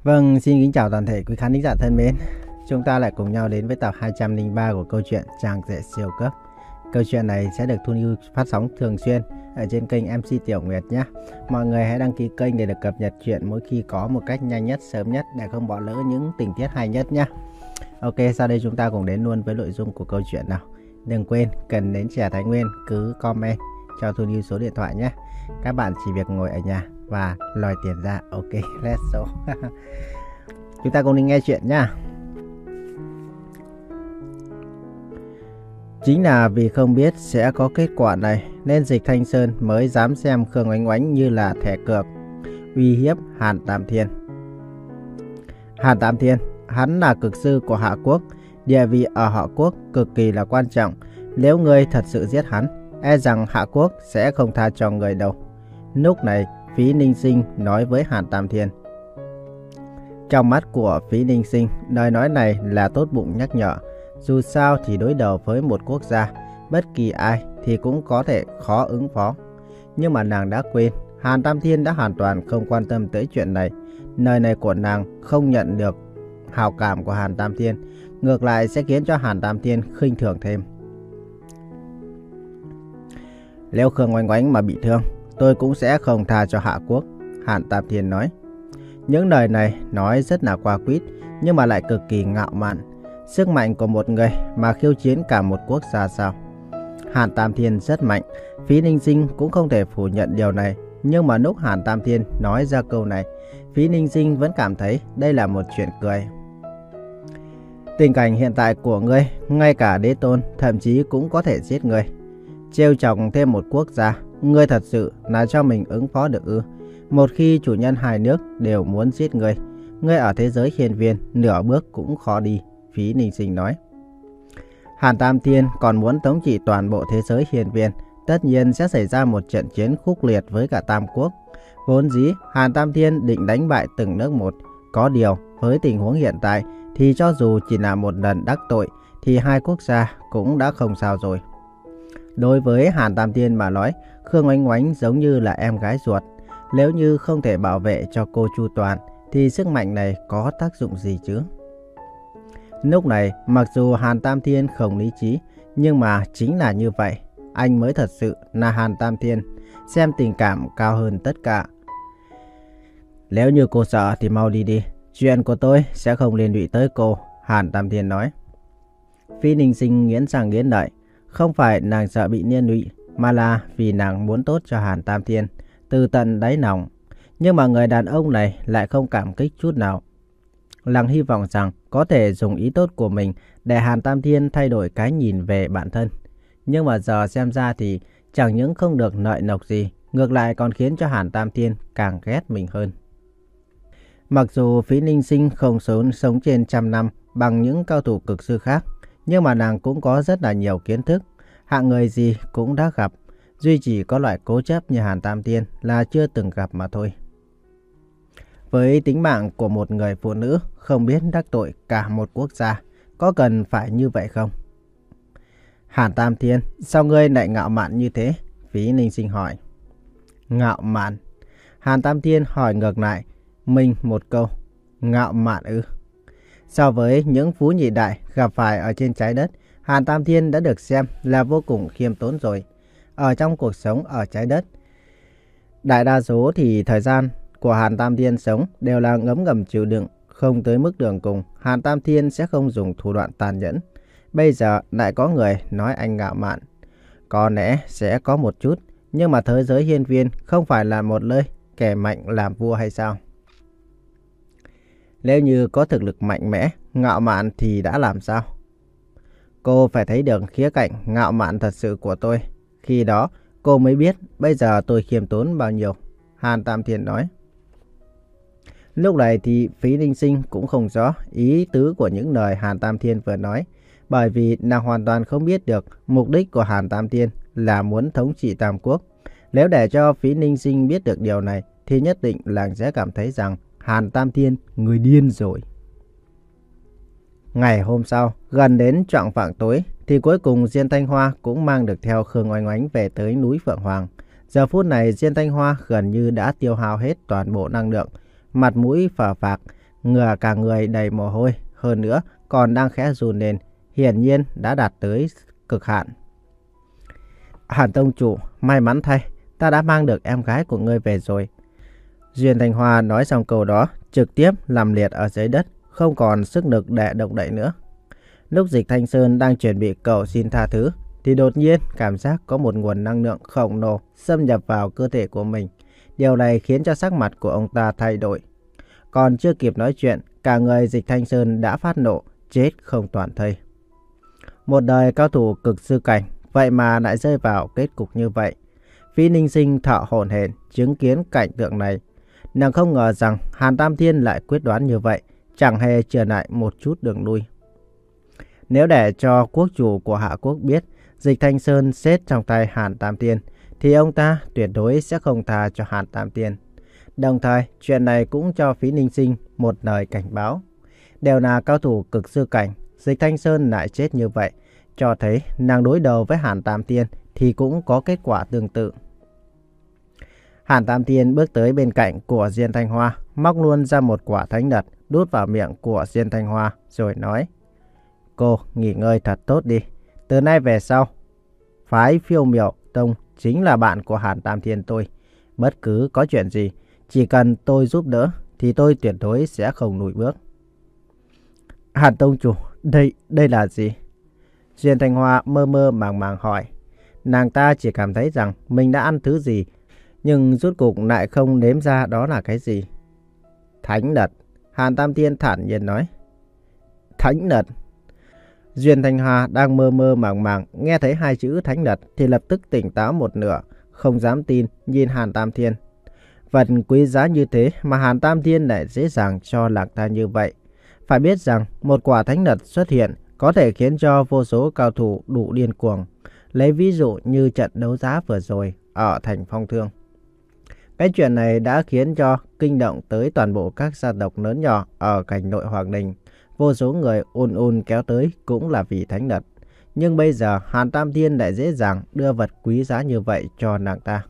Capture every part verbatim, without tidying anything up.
Vâng, xin kính chào toàn thể quý khán thính giả thân mến. Chúng ta lại cùng nhau đến với tập hai trăm lẻ ba của câu chuyện Chàng Rể Siêu Cấp. Câu chuyện này sẽ được Thu Như phát sóng thường xuyên ở trên kênh em xê Tiểu Nguyệt nhé. Mọi người hãy đăng ký kênh để được cập nhật chuyện mỗi khi có một cách nhanh nhất, sớm nhất để không bỏ lỡ những tình tiết hay nhất nhé. Ok, sau đây chúng ta cùng đến luôn với nội dung của câu chuyện nào. Đừng quên, cần đến Trẻ Thái Nguyên cứ comment cho Thu Như số điện thoại nhé. Các bạn chỉ việc ngồi ở nhà và lòi tiền ra. Ok, let's go. Chúng ta cùng đi nghe chuyện nhá. Chính là vì không biết sẽ có kết quả này nên Dịch Thanh Sơn mới dám xem Khương Oánh Oánh như là thẻ cược, uy hiếp Hàn Tam Thiên. Hàn Tam Thiên, hắn là cực sư của Hạ Quốc, địa vị ở Hạ Quốc cực kỳ là quan trọng. Nếu ngươi thật sự giết hắn, e rằng Hạ Quốc sẽ không tha cho người đâu. Lúc này, Phí Ninh Sinh nói với Hàn Tam Thiên. Trong mắt của Phí Ninh Sinh, lời nói này là tốt bụng nhắc nhở. Dù sao thì đối đầu với một quốc gia, bất kỳ ai thì cũng có thể khó ứng phó. Nhưng mà nàng đã quên, Hàn Tam Thiên đã hoàn toàn không quan tâm tới chuyện này. Lời này của nàng không nhận được hào cảm của Hàn Tam Thiên, ngược lại sẽ khiến cho Hàn Tam Thiên khinh thường thêm. Nếu Khương Oánh Oánh mà bị thương, tôi cũng sẽ không tha cho Hạ Quốc, Hàn Tam Thiên nói. Những lời này nói rất là qua quýt, nhưng mà lại cực kỳ ngạo mạn. Sức mạnh của một người mà khiêu chiến cả một quốc gia sao? Hàn Tam Thiên rất mạnh, Phí Ninh Sinh cũng không thể phủ nhận điều này. Nhưng mà lúc Hàn Tam Thiên nói ra câu này, Phí Ninh Sinh vẫn cảm thấy đây là một chuyện cười. Tình cảnh hiện tại của ngươi, ngay cả đế tôn thậm chí cũng có thể giết ngươi. Trêu chọc thêm một quốc gia, ngươi thật sự là cho mình ứng phó được ư? Một khi chủ nhân hai nước đều muốn giết ngươi, ngươi ở thế giới hiên viên nửa bước cũng khó đi, Phí Ninh Sinh nói. Hàn Tam Thiên còn muốn thống trị toàn bộ thế giới hiên viên, tất nhiên sẽ xảy ra một trận chiến khốc liệt với cả Tam Quốc. Vốn dĩ Hàn Tam Thiên định đánh bại từng nước một, có điều với tình huống hiện tại thì cho dù chỉ là một lần đắc tội thì hai quốc gia cũng đã không sao rồi. Đối với Hàn Tam Thiên mà nói, Khương Oánh Oánh giống như là em gái ruột. Nếu như không thể bảo vệ cho cô chu toàn thì sức mạnh này có tác dụng gì chứ? Lúc này mặc dù Hàn Tam Thiên không lý trí, nhưng mà chính là như vậy, anh mới thật sự là Hàn Tam Thiên, xem tình cảm cao hơn tất cả. Nếu như cô sợ thì mau đi đi, chuyện của tôi sẽ không liên lụy tới cô, Hàn Tam Thiên nói. Phí Ninh Sinh nghiến răng nghiến lợi, không phải nàng sợ bị liên lụy, mà là vì nàng muốn tốt cho Hàn Tam Thiên từ tận đáy lòng. Nhưng mà người đàn ông này lại không cảm kích chút nào. Nàng hy vọng rằng có thể dùng ý tốt của mình để Hàn Tam Thiên thay đổi cái nhìn về bản thân. Nhưng mà giờ xem ra thì chẳng những không được lợi lộc gì, ngược lại còn khiến cho Hàn Tam Thiên càng ghét mình hơn. Mặc dù Phí Ninh Sinh không sống, sống trên trăm năm bằng những cao thủ cực sư khác, nhưng mà nàng cũng có rất là nhiều kiến thức, hạng người gì cũng đã gặp. Duy chỉ có loại cố chấp như Hàn Tam Thiên là chưa từng gặp mà thôi. Với tính mạng của một người phụ nữ không biết đắc tội cả một quốc gia, có cần phải như vậy không? Hàn Tam Thiên, sao ngươi lại ngạo mạn như thế? Phí Ninh Sinh hỏi. Ngạo mạn? Hàn Tam Thiên hỏi ngược lại mình một câu. Ngạo mạn ư? So với những phú nhị đại gặp phải ở trên trái đất, Hàn Tam Thiên đã được xem là vô cùng khiêm tốn rồi. Ở trong cuộc sống ở trái đất, đại đa số thì thời gian của Hàn Tam Thiên sống đều là ngấm ngầm chịu đựng, không tới mức đường cùng, Hàn Tam Thiên sẽ không dùng thủ đoạn tàn nhẫn. Bây giờ lại có người nói anh ngạo mạn. Có lẽ sẽ có một chút, nhưng mà thế giới hiên viên không phải là một nơi kẻ mạnh làm vua hay sao? Nếu như có thực lực mạnh mẽ, ngạo mạn thì đã làm sao? Cô phải thấy được khía cạnh ngạo mạn thật sự của tôi. Khi đó cô mới biết bây giờ tôi khiêm tốn bao nhiêu, Hàn Tam Thiên nói. Lúc này thì Phí Ninh Sinh cũng không rõ ý tứ của những lời Hàn Tam Thiên vừa nói, bởi vì nàng hoàn toàn không biết được mục đích của Hàn Tam Thiên là muốn thống trị Tam Quốc. Nếu để cho Phí Ninh Sinh biết được điều này thì nhất định nàng sẽ cảm thấy rằng Hàn Tam Thiên người điên rồi. Ngày hôm sau, gần đến choạng vạng tối, thì cuối cùng Diên Thanh Hoa cũng mang được theo Khương Oánh Oánh về tới núi Phượng Hoàng. Giờ phút này Diên Thanh Hoa gần như đã tiêu hao hết toàn bộ năng lượng, mặt mũi phờ phạc, ngửa cả người đầy mồ hôi, hơn nữa còn đang khẽ run lên, hiển nhiên đã đạt tới cực hạn. Hàn tông chủ, may mắn thay, ta đã mang được em gái của ngươi về rồi. Duyên Thanh Hoa nói xong câu đó, trực tiếp nằm liệt ở dưới đất, không còn sức lực để động đậy nữa. Lúc Dịch Thanh Sơn đang chuẩn bị cầu xin tha thứ, thì đột nhiên cảm giác có một nguồn năng lượng khổng lồ xâm nhập vào cơ thể của mình. Điều này khiến cho sắc mặt của ông ta thay đổi. Còn chưa kịp nói chuyện, cả người Dịch Thanh Sơn đã phát nộ, chết không toàn thây. Một đời cao thủ cực sư cảnh, vậy mà lại rơi vào kết cục như vậy. Phí Ninh Sinh thở hổn hển chứng kiến cảnh tượng này. Nàng không ngờ rằng Hàn Tam Thiên lại quyết đoán như vậy, chẳng hề trở lại một chút đường lui. Nếu để cho quốc chủ của Hạ Quốc biết Dịch Thanh Sơn chết trong tay Hàn Tam Thiên, thì ông ta tuyệt đối sẽ không tha cho Hàn Tam Thiên. Đồng thời, chuyện này cũng cho Phí Ninh Sinh một lời cảnh báo. Đều là cao thủ cực sư cảnh, Dịch Thanh Sơn lại chết như vậy, cho thấy nàng đối đầu với Hàn Tam Thiên thì cũng có kết quả tương tự. Hàn Tam Thiên bước tới bên cạnh của Diên Thanh Hoa, móc luôn ra một quả thánh đật, đút vào miệng của Diên Thanh Hoa, rồi nói: Cô nghỉ ngơi thật tốt đi. Từ nay về sau, phái Phiêu Miểu Tông chính là bạn của Hàn Tam Thiên tôi. Bất cứ có chuyện gì, chỉ cần tôi giúp đỡ thì tôi tuyệt đối sẽ không lùi bước. Hàn tông chủ, đây đây là gì? Duyên Thanh Hoa mơ mơ màng màng hỏi. Nàng ta chỉ cảm thấy rằng mình đã ăn thứ gì, nhưng rốt cuộc lại không nếm ra đó là cái gì. Thánh đật. Hàn Tam Thiên thản nhiên nói. Thánh đật. Duyên Thanh Hoa đang mơ mơ màng màng, nghe thấy hai chữ thánh đật thì lập tức tỉnh táo một nửa, không dám tin nhìn Hàn Tam Thiên. Vật quý giá như thế mà Hàn Tam Thiên lại dễ dàng cho lạc ta như vậy. Phải biết rằng một quả thánh đật xuất hiện có thể khiến cho vô số cao thủ đủ điên cuồng. Lấy ví dụ như trận đấu giá vừa rồi ở thành Phong Thương. Cái chuyện này đã khiến cho kinh động tới toàn bộ các gia tộc lớn nhỏ ở cảnh nội Hoàng Đình. Vô số người ùn ùn kéo tới cũng là vì thánh đật. Nhưng bây giờ Hàn Tam Thiên lại dễ dàng đưa vật quý giá như vậy cho nàng ta.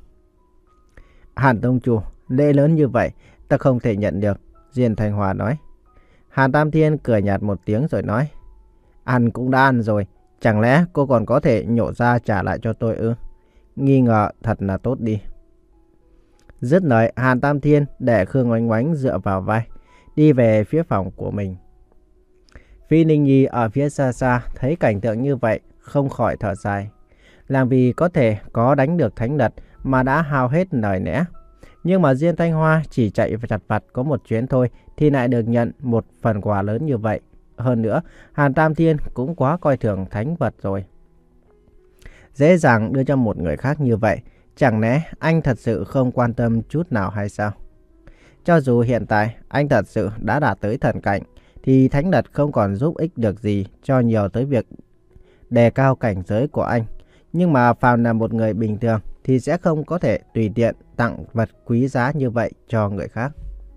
Hàn tông chủ, lễ lớn như vậy ta không thể nhận được, Diên Thanh Hoa nói. Hàn Tam Thiên cười nhạt một tiếng rồi nói. Ăn cũng đã ăn rồi, chẳng lẽ cô còn có thể nhổ ra trả lại cho tôi ư? Nghi ngờ thật là tốt đi. Dứt lời, Hàn Tam Thiên để Khương Oánh Oánh dựa vào vai, đi về phía phòng của mình. Phi Ninh Nhi ở phía xa xa thấy cảnh tượng như vậy, không khỏi thở dài. Làm vì có thể có đánh được thánh đật mà đã hao hết lời lẽ. Nhưng mà Diên Thanh Hoa chỉ chạy chặt vặt có một chuyến thôi thì lại được nhận một phần quà lớn như vậy. Hơn nữa, Hàn Tam Thiên cũng quá coi thường thánh vật rồi. Dễ dàng đưa cho một người khác như vậy, chẳng lẽ anh thật sự không quan tâm chút nào hay sao? Cho dù hiện tại anh thật sự đã đạt tới thần cảnh, thì thánh đật không còn giúp ích được gì cho nhiều tới việc đề cao cảnh giới của anh. Nhưng mà phàm là một người bình thường thì sẽ không có thể tùy tiện tặng vật quý giá như vậy cho người khác.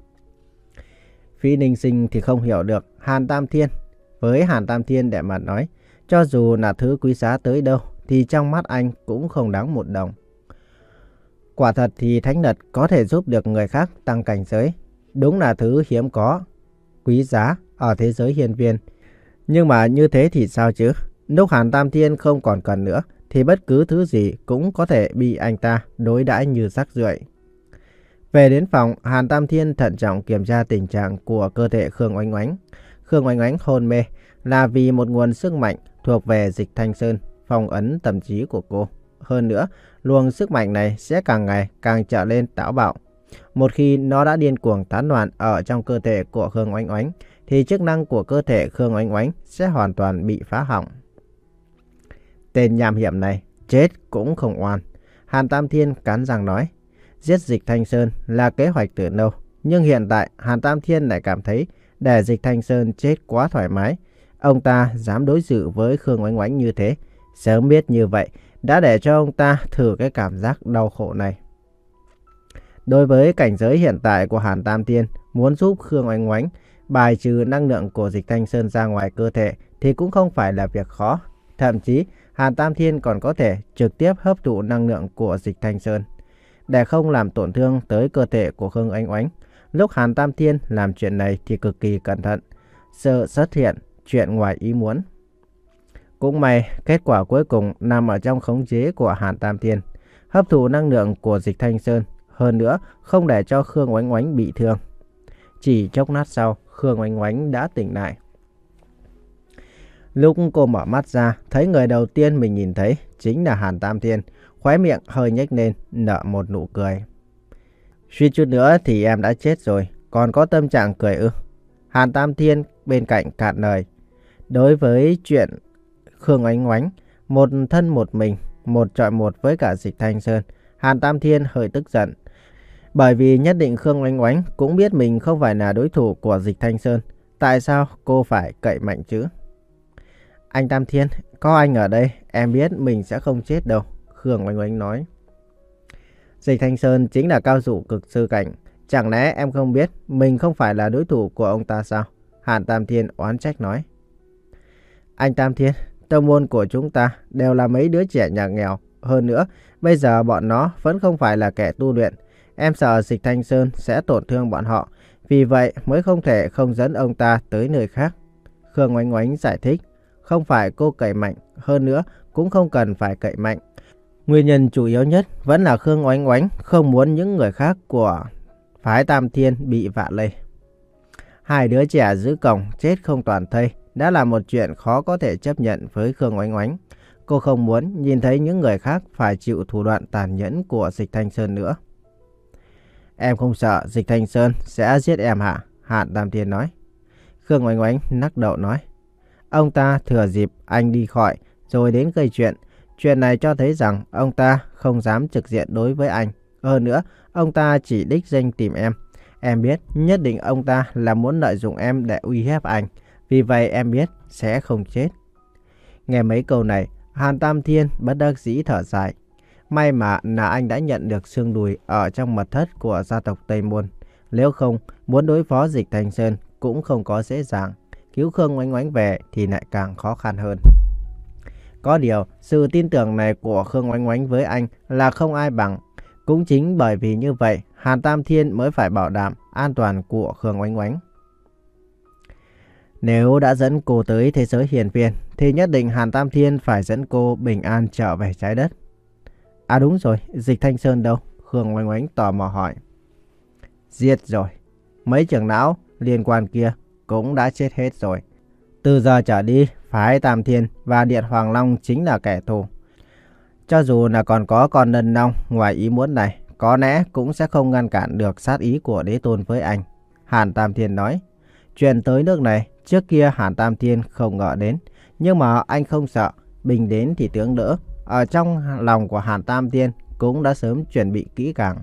Phí Ninh Sinh thì không hiểu được Hàn Tam Thiên. Với Hàn Tam Thiên để mà nói, cho dù là thứ quý giá tới đâu thì trong mắt anh cũng không đáng một đồng. Quả thật thì thánh đật có thể giúp được người khác tăng cảnh giới. Đúng là thứ hiếm có, quý giá ở thế giới hiên viên. Nhưng mà như thế thì sao chứ? Lúc Hàn Tam Thiên không còn cần nữa thì bất cứ thứ gì cũng có thể bị anh ta đối đãi như rác rưởi. Về đến phòng, Hàn Tam Thiên thận trọng kiểm tra tình trạng của cơ thể Khương Oánh Oánh. Khương Oánh Oánh hôn mê là vì một nguồn sức mạnh thuộc về Dịch Thanh Sơn, phong ấn tâm trí của cô. Hơn nữa, luồng sức mạnh này sẽ càng ngày càng trở lên táo bạo. Một khi nó đã điên cuồng tán loạn ở trong cơ thể của Khương Oánh Oánh, thì chức năng của cơ thể Khương Oánh Oánh sẽ hoàn toàn bị phá hỏng. Tên nham hiểm này, chết cũng không oan. Hàn Tam Thiên cắn răng nói. Giết Dịch Thanh Sơn là kế hoạch từ lâu. Nhưng hiện tại Hàn Tam Thiên lại cảm thấy để Dịch Thanh Sơn chết quá thoải mái. Ông ta dám đối xử với Khương Oánh Oánh như thế. Sớm biết như vậy, đã để cho ông ta thử cái cảm giác đau khổ này. Đối với cảnh giới hiện tại của Hàn Tam Thiên, muốn giúp Khương Oánh Oánh bài trừ năng lượng của Dịch Thanh Sơn ra ngoài cơ thể thì cũng không phải là việc khó. Thậm chí, Hàn Tam Thiên còn có thể trực tiếp hấp thụ năng lượng của Dịch Thanh Sơn. Để không làm tổn thương tới cơ thể của Khương Oánh Oánh, Lúc Hàn Tam Thiên làm chuyện này thì cực kỳ cẩn thận, sợ xuất hiện chuyện ngoài ý muốn. Cũng may, kết quả cuối cùng nằm ở trong khống chế của Hàn Tam Thiên, hấp thụ năng lượng của Dịch Thanh Sơn, hơn nữa không để cho Khương Oánh Oánh bị thương. Chỉ chốc lát sau, Khương Oánh Oánh đã tỉnh lại. Lúc cô mở mắt ra, thấy người đầu tiên mình nhìn thấy chính là Hàn Tam Thiên, khóe miệng hơi nhếch lên, nở một nụ cười. Suýt chút nữa thì em đã chết rồi, còn có tâm trạng cười ư? Hàn Tam Thiên bên cạnh cạn lời. Đối với chuyện Khương Oánh Oánh, một thân một mình, một chọi một với cả Dịch Thanh Sơn, Hàn Tam Thiên hơi tức giận. Bởi vì nhất định Khương Oánh Oánh cũng biết mình không phải là đối thủ của Dịch Thanh Sơn. Tại sao cô phải cậy mạnh chứ? Anh Tam Thiên, có anh ở đây, em biết mình sẽ không chết đâu, Khương Oánh Oánh nói. Dịch Thanh Sơn chính là cao thủ cực sư cảnh. Chẳng lẽ em không biết mình không phải là đối thủ của ông ta sao? Hàn Tam Thiên oán trách nói. Anh Tam Thiên, tông môn của chúng ta đều là mấy đứa trẻ nhà nghèo. Hơn nữa, bây giờ bọn nó vẫn không phải là kẻ tu luyện. Em sợ Dịch Thanh Sơn sẽ tổn thương bọn họ. Vì vậy mới không thể không dẫn ông ta tới nơi khác. Khương Oánh Oánh giải thích. Không phải cô cậy mạnh, hơn nữa cũng không cần phải cậy mạnh. Nguyên nhân chủ yếu nhất vẫn là Khương Oánh Oánh không muốn những người khác của phái Tam Thiên bị vạ lây. Hai đứa trẻ giữ cổng chết không toàn thây đã là một chuyện khó có thể chấp nhận với Khương Oánh Oánh. Cô không muốn nhìn thấy những người khác phải chịu thủ đoạn tàn nhẫn của Dịch Thanh Sơn nữa. Em không sợ Dịch Thanh Sơn sẽ giết em hả? Hàn Tam Thiên nói. Khương Oánh Oánh lắc đầu nói. Ông ta thừa dịp anh đi khỏi rồi đến gây chuyện. Chuyện này cho thấy rằng ông ta không dám trực diện đối với anh. Hơn nữa, ông ta chỉ đích danh tìm em. Em biết nhất định ông ta là muốn lợi dụng em để uy hiếp anh. Vì vậy em biết sẽ không chết. Nghe mấy câu này, Hàn Tam Thiên bất đắc dĩ thở dài. May mà là anh đã nhận được xương đùi ở trong mật thất của gia tộc Tây Môn. Nếu không, muốn đối phó Dịch Thanh Sơn cũng không có dễ dàng. Cứu Khương Oánh Oánh về thì lại càng khó khăn hơn. Có điều, sự tin tưởng này của Khương Oánh Oánh với anh là không ai bằng. Cũng chính bởi vì như vậy, Hàn Tam Thiên mới phải bảo đảm an toàn của Khương Oánh Oánh. Nếu đã dẫn cô tới thế giới hiền viên, thì nhất định Hàn Tam Thiên phải dẫn cô bình an trở về trái đất. À đúng rồi, Dịch Thanh Sơn đâu? Khương Oánh Oánh tò mò hỏi. Giết rồi. Mấy trưởng lão liên quan kia cũng đã chết hết rồi. Từ giờ trở đi, phái Tam Thiên và Điện Hoàng Long chính là kẻ thù. Cho dù là còn có con Lân Long ngoài ý muốn này, có lẽ cũng sẽ không ngăn cản được sát ý của đế tôn với anh. Hàn Tam Thiên nói. Chuyện tới nước này, trước kia Hàn Tam Thiên không ngờ đến. Nhưng mà anh không sợ, bình đến thì tướng đỡ. Ở trong lòng của Hàn Tam Thiên cũng đã sớm chuẩn bị kỹ càng.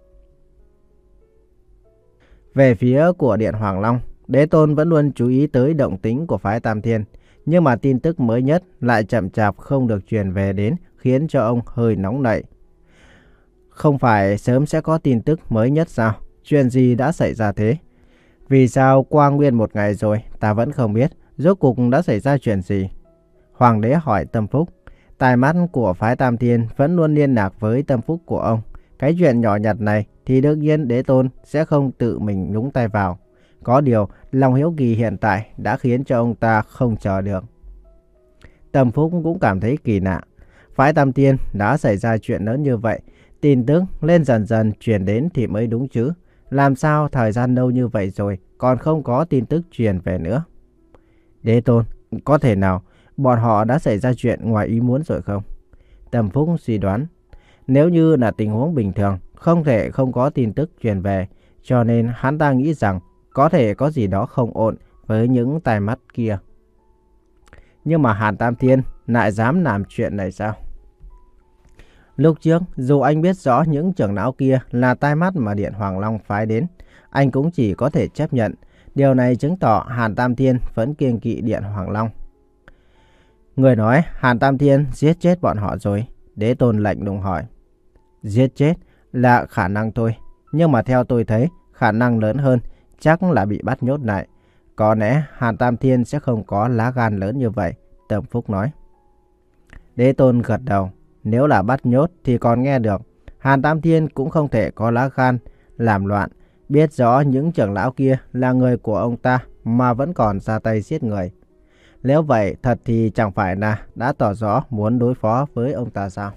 Về phía của Điện Hoàng Long, đế tôn vẫn luôn chú ý tới động tĩnh của phái Tam Thiên. Nhưng mà tin tức mới nhất lại chậm chạp không được truyền về đến, khiến cho ông hơi nóng nảy. Không phải sớm sẽ có tin tức mới nhất sao? Chuyện gì đã xảy ra thế? Vì sao qua nguyên một ngày rồi ta vẫn không biết rốt cuộc đã xảy ra chuyện gì? Hoàng đế hỏi Tâm Phúc. Tai mắt của phái Tam Thiên vẫn luôn liên lạc với Tâm Phúc của ông. Cái chuyện nhỏ nhặt này thì đương nhiên đế tôn sẽ không tự mình nhúng tay vào. Có điều, lòng hiếu kỳ hiện tại đã khiến cho ông ta không chờ được. Tâm Phúc cũng cảm thấy kỳ lạ. Phái Tam Thiên đã xảy ra chuyện lớn như vậy. Tin tức lên dần dần truyền đến thì mới đúng chứ. Làm sao thời gian lâu như vậy rồi còn không có tin tức truyền về nữa? Đế tôn, có thể nào bọn họ đã xảy ra chuyện ngoài ý muốn rồi không? Tâm Phúc suy đoán. Nếu như là tình huống bình thường, không thể không có tin tức truyền về. Cho nên hắn ta nghĩ rằng có thể có gì đó không ổn với những tai mắt kia. Nhưng mà Hàn Tam Thiên lại dám làm chuyện này sao? Lúc trước, dù anh biết rõ những trưởng lão kia là tai mắt mà Điện Hoàng Long phái đến, anh cũng chỉ có thể chấp nhận. Điều này chứng tỏ Hàn Tam Thiên vẫn kiêng kỵ Điện Hoàng Long. Người nói Hàn Tam Thiên giết chết bọn họ rồi. Đế tôn lạnh lùng hỏi. Giết chết là khả năng thôi. Nhưng mà theo tôi thấy, khả năng lớn hơn chắc là bị bắt nhốt lại. Có lẽ Hàn Tam Thiên sẽ không có lá gan lớn như vậy, Tâm Phúc nói. Đế tôn gật đầu. Nếu là bắt nhốt thì còn nghe được. Hàn Tam Thiên cũng không thể có lá gan làm loạn. biết rõ những trưởng lão kia là người của ông ta mà vẫn còn ra tay giết người. Nếu vậy thật thì chẳng phải là đã tỏ rõ muốn đối phó với ông ta sao?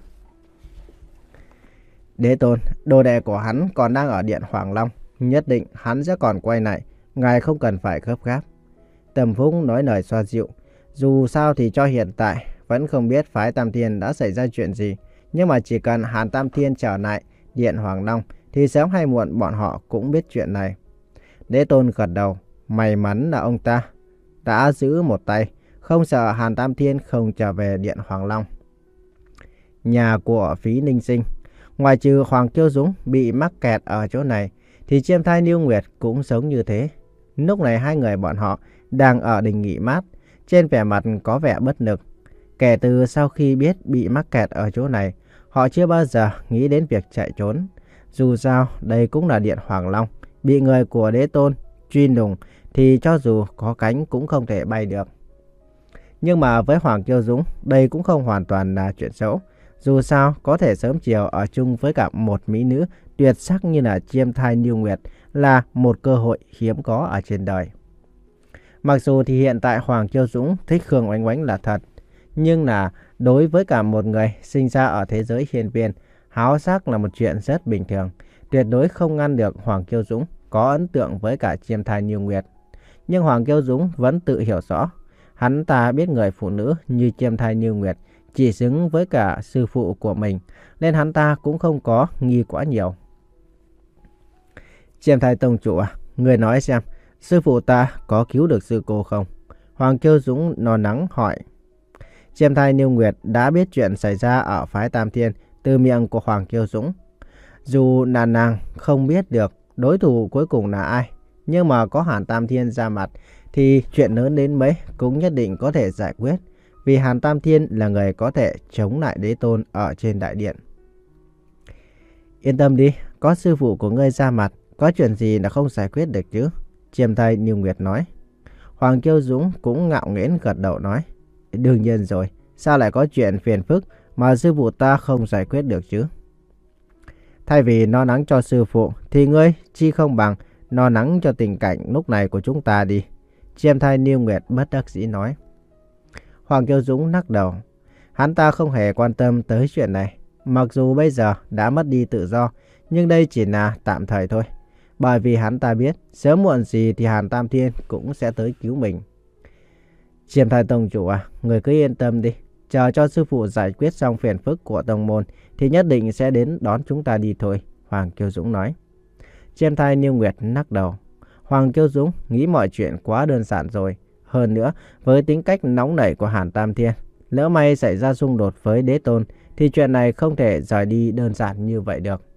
Đế Tôn, đồ đệ của hắn còn đang ở Điện Hoàng Long. Nhất định hắn sẽ còn quay lại. Ngài không cần phải gấp gáp. Tầm Phúc nói lời xoa dịu. Dù sao thì cho hiện tại vẫn không biết phái Tam Thiên đã xảy ra chuyện gì. Nhưng mà chỉ cần Hàn Tam Thiên trở lại Điện Hoàng Long thì sớm hay muộn bọn họ cũng biết chuyện này. Đế Tôn gật đầu. May mắn là ông ta đã giữ một tay, không sợ Hàn Tam Thiên không trở về Điện Hoàng Long. Nhà của Phí Ninh Sinh, ngoài trừ Hoàng Kiêu Dũng bị mắc kẹt ở chỗ này, thì Chiêm Thai Niêu Nguyệt cũng sống như thế. Lúc này hai người bọn họ đang ở đình nghỉ mát, trên vẻ mặt có vẻ bất lực. Kể từ sau khi biết bị mắc kẹt ở chỗ này, họ chưa bao giờ nghĩ đến việc chạy trốn. Dù sao, đây cũng là Điện Hoàng Long, bị người của Đế Tôn truy lùng thì cho dù có cánh cũng không thể bay được. Nhưng mà với Hoàng Kiêu Dũng, đây cũng không hoàn toàn là chuyện xấu. Dù sao, có thể sớm chiều ở chung với cả một mỹ nữ tuyệt sắc như là Chiêm Thai Niêu Nguyệt là một cơ hội hiếm có ở trên đời. Mặc dù thì hiện tại Hoàng Kiêu Dũng thích Khương Oánh Oánh là thật, nhưng là đối với cả một người sinh ra ở thế giới hiên viên, háo sắc là một chuyện rất bình thường. Tuyệt đối không ngăn được Hoàng Kiêu Dũng có ấn tượng với cả Chiêm Thai Niêu Nguyệt. Nhưng Hoàng Kiêu Dũng vẫn tự hiểu rõ, hắn ta biết người phụ nữ như Chiêm Thai Niêu Nguyệt chỉ xứng với cả sư phụ của mình, nên hắn ta cũng không có nghi quá nhiều. Chiêm Thai Tông chủ à, người nói xem, sư phụ ta có cứu được sư cô không? Hoàng Kiêu Dũng lo lắng hỏi. Chiêm Thai Niêu Nguyệt đã biết chuyện xảy ra ở phái Tam Thiên từ miệng của Hoàng Kiêu Dũng. Dù là nàng không biết được đối thủ cuối cùng là ai, nhưng mà có Hàn Tam Thiên ra mặt thì chuyện lớn đến mấy cũng nhất định có thể giải quyết. Vì Hàn Tam Thiên là người có thể chống lại Đế Tôn ở trên đại điện. Yên tâm đi, có sư phụ của ngươi ra mặt, có chuyện gì là không giải quyết được chứ? Chiêm Thai Niêu Nguyệt nói. Hoàng Kiêu Dũng cũng ngạo nghễ gật đầu nói. Đương nhiên rồi, sao lại có chuyện phiền phức mà sư phụ ta không giải quyết được chứ? Thay vì lo lắng cho sư phụ thì ngươi chi không bằng lo lắng cho tình cảnh lúc này của chúng ta đi. Chiêm Thai Niêu Nguyệt bất đắc dĩ nói. Hoàng Kiêu Dũng lắc đầu. Hắn ta không hề quan tâm tới chuyện này. Mặc dù bây giờ đã mất đi tự do, nhưng đây chỉ là tạm thời thôi. Bởi vì hắn ta biết, sớm muộn gì thì Hàn Tam Thiên cũng sẽ tới cứu mình. Chiêm Thai Tông chủ à, người cứ yên tâm đi. Chờ cho sư phụ giải quyết xong phiền phức của tông môn thì nhất định sẽ đến đón chúng ta đi thôi, Hoàng Kiêu Dũng nói. Chiêm Thai Niêu Nguyệt lắc đầu. Hoàng Kiêu Dũng nghĩ mọi chuyện quá đơn giản rồi. Hơn nữa, với tính cách nóng nảy của Hàn Tam Thiên, lỡ may xảy ra xung đột với Đế Tôn thì chuyện này không thể rời đi đơn giản như vậy được.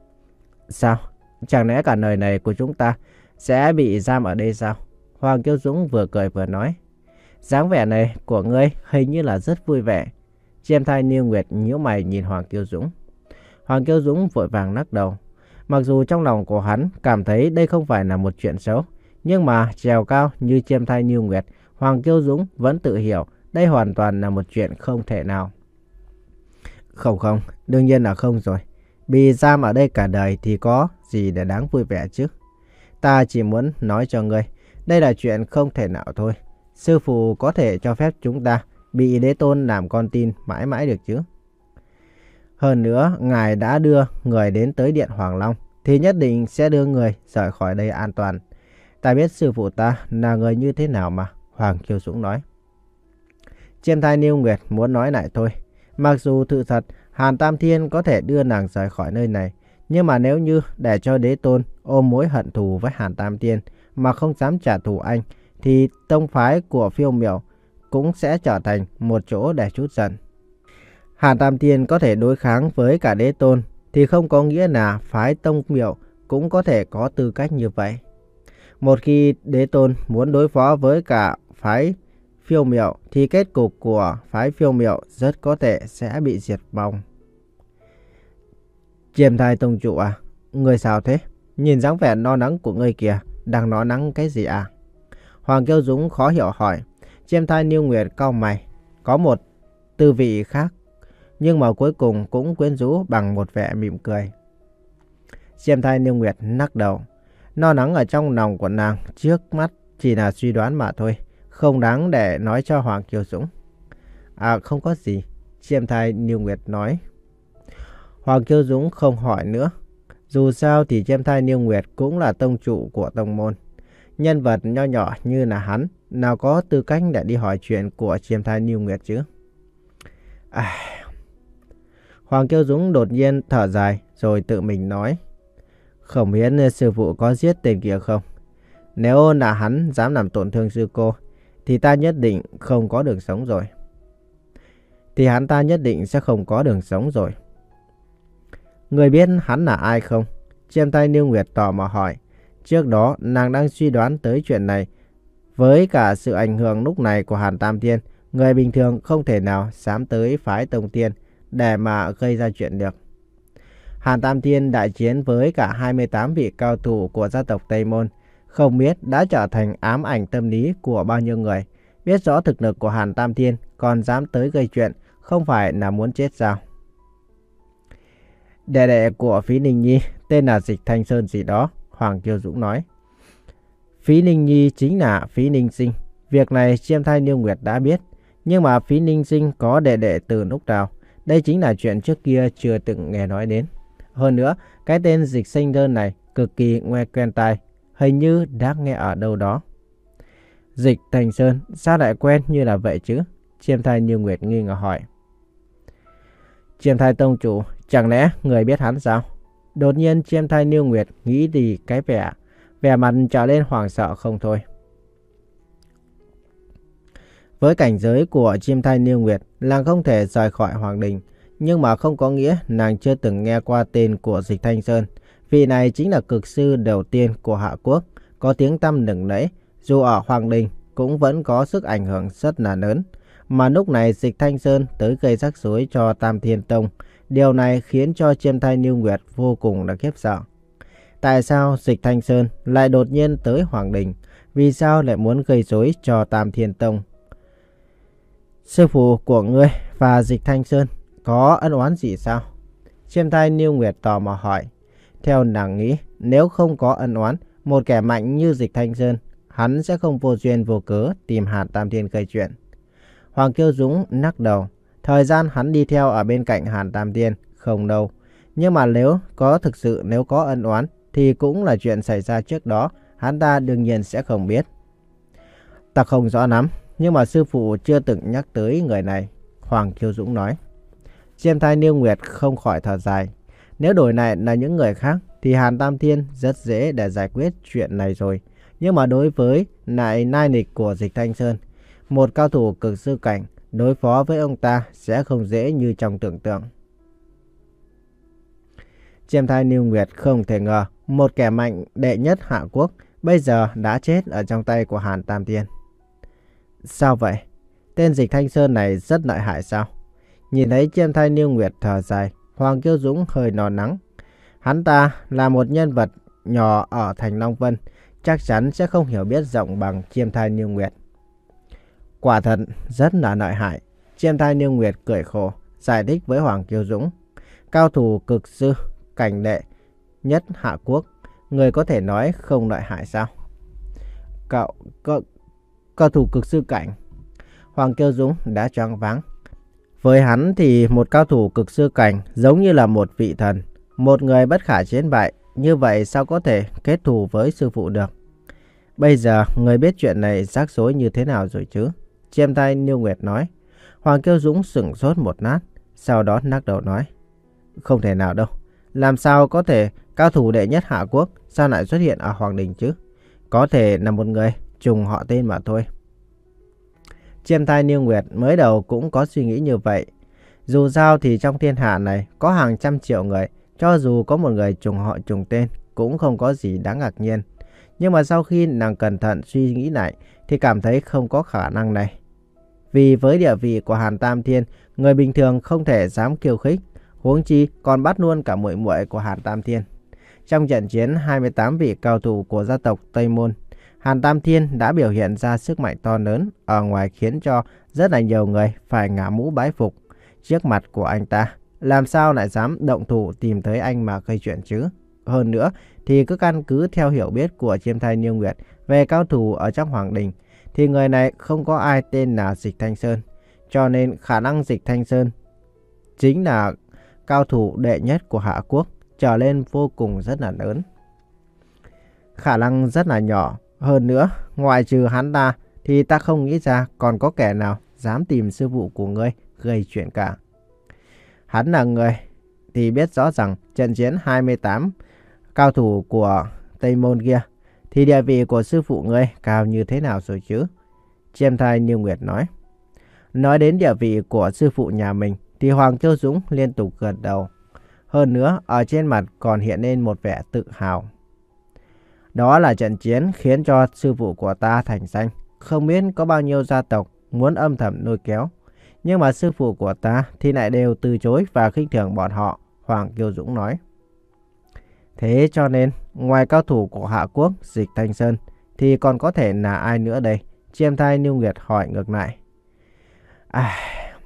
Sao? Chẳng lẽ cả đời này của chúng ta sẽ bị giam ở đây sao? Hoàng Kiêu Dũng vừa cười vừa nói. Dáng vẻ này của ngươi hình như là rất vui vẻ. Chiêm Thai Niêu Nguyệt nhíu mày nhìn Hoàng Kiêu Dũng. Hoàng Kiêu Dũng vội vàng lắc đầu. Mặc dù trong lòng của hắn cảm thấy đây không phải là một chuyện xấu, nhưng mà trèo cao như Chiêm Thai Niêu Nguyệt, Hoàng Kiêu Dũng vẫn tự hiểu đây hoàn toàn là một chuyện không thể nào. Không không, đương nhiên là không rồi. Bị giam ở đây cả đời thì có gì để đáng vui vẻ chứ? Ta chỉ muốn nói cho ngươi, đây là chuyện không thể nào thôi. Sư phụ có thể cho phép chúng ta bị Đế Tôn làm con tin mãi mãi được chứ? Hơn nữa, ngài đã đưa người đến tới Điện Hoàng Long thì nhất định sẽ đưa người rời khỏi đây an toàn. Ta biết sư phụ ta là người như thế nào mà, Hoàng Kiêu Dũng nói. Chiêm Thai Niêu Nguyệt muốn nói lại thôi. Mặc dù thực thật Hàn Tam Thiên có thể đưa nàng rời khỏi nơi này, nhưng mà nếu như để cho Đế Tôn ôm mối hận thù với Hàn Tam Thiên mà không dám trả thù anh, thì tông phái của Phiêu Miểu cũng sẽ trở thành một chỗ để trút giận. Hàn Tam Thiên có thể đối kháng với cả Đế Tôn thì không có nghĩa là phái Tông Miểu cũng có thể có tư cách như vậy. Một khi Đế Tôn muốn đối phó với cả phái Phiêu Miểu thì kết cục của phái Phiêu Miểu rất có thể sẽ bị diệt vong. Chiêm Thai Tông chủ à, người sao thế? Nhìn dáng vẻ lo lắng của người kìa, đang lo lắng cái gì à? Hoàng Kiêu Dũng khó hiểu hỏi. Chiêm Thai Niêu Nguyệt cau mày, có một tư vị khác, nhưng mà cuối cùng cũng quyến rũ bằng một vẻ mỉm cười. Chiêm Thai Niêu Nguyệt lắc đầu. Lo lắng ở trong lòng của nàng trước mắt chỉ là suy đoán mà thôi, không đáng để nói cho Hoàng Kiều Dũng. À không có gì, Chiêm Thai Như Nguyệt nói. Hoàng Kiều Dũng không hỏi nữa. Dù sao thì Chiêm Thai Như Nguyệt cũng là tông chủ của tông môn. Nhân vật nho nhỏ như là hắn, nào có tư cách để đi hỏi chuyện của Chiêm Thai Như Nguyệt chứ. À... Hoàng Kiều Dũng đột nhiên thở dài rồi tự mình nói. Không biết sư phụ có giết tên kia không? Nếu là hắn dám làm tổn thương sư cô, thì ta nhất định không có đường sống rồi. Thì hắn ta nhất định sẽ không có đường sống rồi. Người biết hắn là ai không? Chiêm Thai Như Nguyệt tò mò hỏi. Trước đó nàng đang suy đoán tới chuyện này. Với cả sự ảnh hưởng lúc này của Hàn Tam Thiên, người bình thường không thể nào dám tới phái Tông Tiên để mà gây ra chuyện được. Hàn Tam Thiên đại chiến với cả hai mươi tám vị cao thủ của gia tộc Tây Môn, không biết đã trở thành ám ảnh tâm lý của bao nhiêu người. Biết rõ thực lực của Hàn Tam Thiên còn dám tới gây chuyện, không phải là muốn chết sao? Đệ đệ của Phí Ninh Nhi tên là Dịch Thanh Sơn gì đó, Hoàng Kiều Dũng nói. Phí Ninh Nhi chính là Phí Ninh Sinh. Việc này Chiêm Thai Như Nguyệt đã biết. Nhưng mà Phí Ninh Sinh có đệ đệ từ lúc nào? Đây chính là chuyện trước kia chưa từng nghe nói đến. Hơn nữa, cái tên Dịch Sinh Đơn này cực kỳ nghe quen tai, hình như đã nghe ở đâu đó. Dịch Thanh Sơn sao lại quen như là vậy chứ? Chiêm Thai Như Nguyệt nghi ngờ hỏi. Chiêm Thai Tông Chủ, chẳng lẽ người biết hắn sao? Đột nhiên Chiêm Thai Như Nguyệt nghĩ đi cái vẻ, vẻ mặt trở lên hoảng sợ không thôi. Với cảnh giới của Chiêm Thai Như Nguyệt, nàng không thể rời khỏi Hoàng Đình, nhưng mà không có nghĩa nàng chưa từng nghe qua tên của Dịch Thanh Sơn. Vị này chính là cực sư đầu tiên của Hạ Quốc, có tiếng tăm lừng lẫy, dù ở Hoàng Đình cũng vẫn có sức ảnh hưởng rất là lớn. Mà lúc này Dịch Thanh Sơn tới gây rắc rối cho Tam Thiên Tông, điều này khiến cho Chiêm Thai Như Nguyệt vô cùng là khiếp sợ. Tại sao Dịch Thanh Sơn lại đột nhiên tới Hoàng Đình? Vì sao lại muốn gây rối cho Tam Thiên Tông? Sư phụ của ngươi và Dịch Thanh Sơn có ân oán gì sao? Chiêm Thai Như Nguyệt tò mò hỏi. Theo nàng nghĩ, nếu không có ân oán, một kẻ mạnh như Dịch Thanh Sơn, hắn sẽ không vô duyên vô cớ tìm Hàn Tam Thiên gây chuyện. Hoàng Kiều Dũng lắc đầu. Thời gian hắn đi theo ở bên cạnh Hàn Tam Thiên không đâu. Nhưng mà nếu có thực sự nếu có ân oán thì cũng là chuyện xảy ra trước đó, hắn ta đương nhiên sẽ không biết. Ta không rõ lắm, nhưng mà sư phụ chưa từng nhắc tới người này, Hoàng Kiều Dũng nói. Chiêm Thai Như Nguyệt không khỏi thở dài. Nếu đổi lại là những người khác thì Hàn Tam Thiên rất dễ để giải quyết chuyện này rồi. Nhưng mà đối với lại nai nịch của Dịch Thanh Sơn, một cao thủ cực sư cảnh, đối phó với ông ta sẽ không dễ như trong tưởng tượng. Chiêm Thai Như Nguyệt không thể ngờ một kẻ mạnh đệ nhất Hạ Quốc bây giờ đã chết ở trong tay của Hàn Tam Thiên. Sao vậy? Tên Dịch Thanh Sơn này rất lợi hại sao? Nhìn thấy Chiêm Thai Như Nguyệt thở dài, Hoàng Kiều Dũng hơi lo lắng. Hắn ta là một nhân vật nhỏ ở thành Long Vân, chắc chắn sẽ không hiểu biết rộng bằng Chiêm Thai Như Nguyệt. Quả thật rất là lợi hại. Chiêm Thai Như Nguyệt cười khổ, giải thích với Hoàng Kiều Dũng. Cao thủ cực sư, cảnh đệ nhất Hạ Quốc, người có thể nói không lợi hại sao? Cậu, cậu, cao thủ cực sư cảnh. Hoàng Kiều Dũng đã choáng váng. Với hắn thì một cao thủ cực sư cảnh giống như là một vị thần, một người bất khả chiến bại, như vậy sao có thể kết thù với sư phụ được? Bây giờ người biết chuyện này rắc rối như thế nào rồi chứ? Chiêm Thai Như Nguyệt nói. Hoàng Kiều Dũng sững sốt một lát, sau đó lắc đầu nói. Không thể nào đâu. Làm sao có thể cao thủ đệ nhất Hạ Quốc sao lại xuất hiện ở Hoàng Đình chứ? Có thể là một người trùng họ tên mà thôi. Chiêm Thai Như Nguyệt mới đầu cũng có suy nghĩ như vậy. Dù sao thì trong thiên hạ này có hàng trăm triệu người, cho dù có một người trùng họ trùng tên cũng không có gì đáng ngạc nhiên. Nhưng mà sau khi nàng cẩn thận suy nghĩ lại thì cảm thấy không có khả năng này. Vì với địa vị của Hàn Tam Thiên, người bình thường không thể dám khiêu khích, huống chi còn bắt luôn cả muội muội của Hàn Tam Thiên. Trong trận chiến hai mươi tám vị cao thủ của gia tộc Tây Môn, Hàn Tam Thiên đã biểu hiện ra sức mạnh to lớn ở ngoài, khiến cho rất là nhiều người phải ngả mũ bái phục trước mặt của anh ta. Làm sao lại dám động thủ tìm tới anh mà gây chuyện chứ? Hơn nữa thì cứ căn cứ theo hiểu biết của Chiêm Thai Niêu Nguyệt về cao thủ ở trong Hoàng Đình thì người này không có ai tên là Dịch Thanh Sơn. Cho nên khả năng Dịch Thanh Sơn chính là cao thủ đệ nhất của Hạ Quốc trở lên vô cùng rất là lớn. Khả năng rất là nhỏ. Hơn nữa, ngoại trừ hắn ta thì ta không nghĩ ra còn có kẻ nào dám tìm sư phụ của ngươi gây chuyện cả. Hắn là người thì biết rõ rằng trận chiến hai mươi tám cao thủ của Tây Môn kia thì địa vị của sư phụ ngươi cao như thế nào rồi chứ? Chiêm Thai Niêu Nguyệt nói. Nói đến địa vị của sư phụ nhà mình thì Hoàng Kiêu Dũng liên tục gật đầu. Hơn nữa ở trên mặt còn hiện lên một vẻ tự hào. Đó là trận chiến khiến cho sư phụ của ta thành danh. Không biết có bao nhiêu gia tộc muốn âm thầm nuôi kéo. Nhưng mà sư phụ của ta thì lại đều từ chối và khinh thường bọn họ, Hoàng Kiêu Dũng nói. Thế cho nên, ngoài cao thủ của Hạ Quốc, Dịch Thanh Sơn, thì còn có thể là ai nữa đây? Chiêm Thai Niêu Nguyệt hỏi ngược lại. À...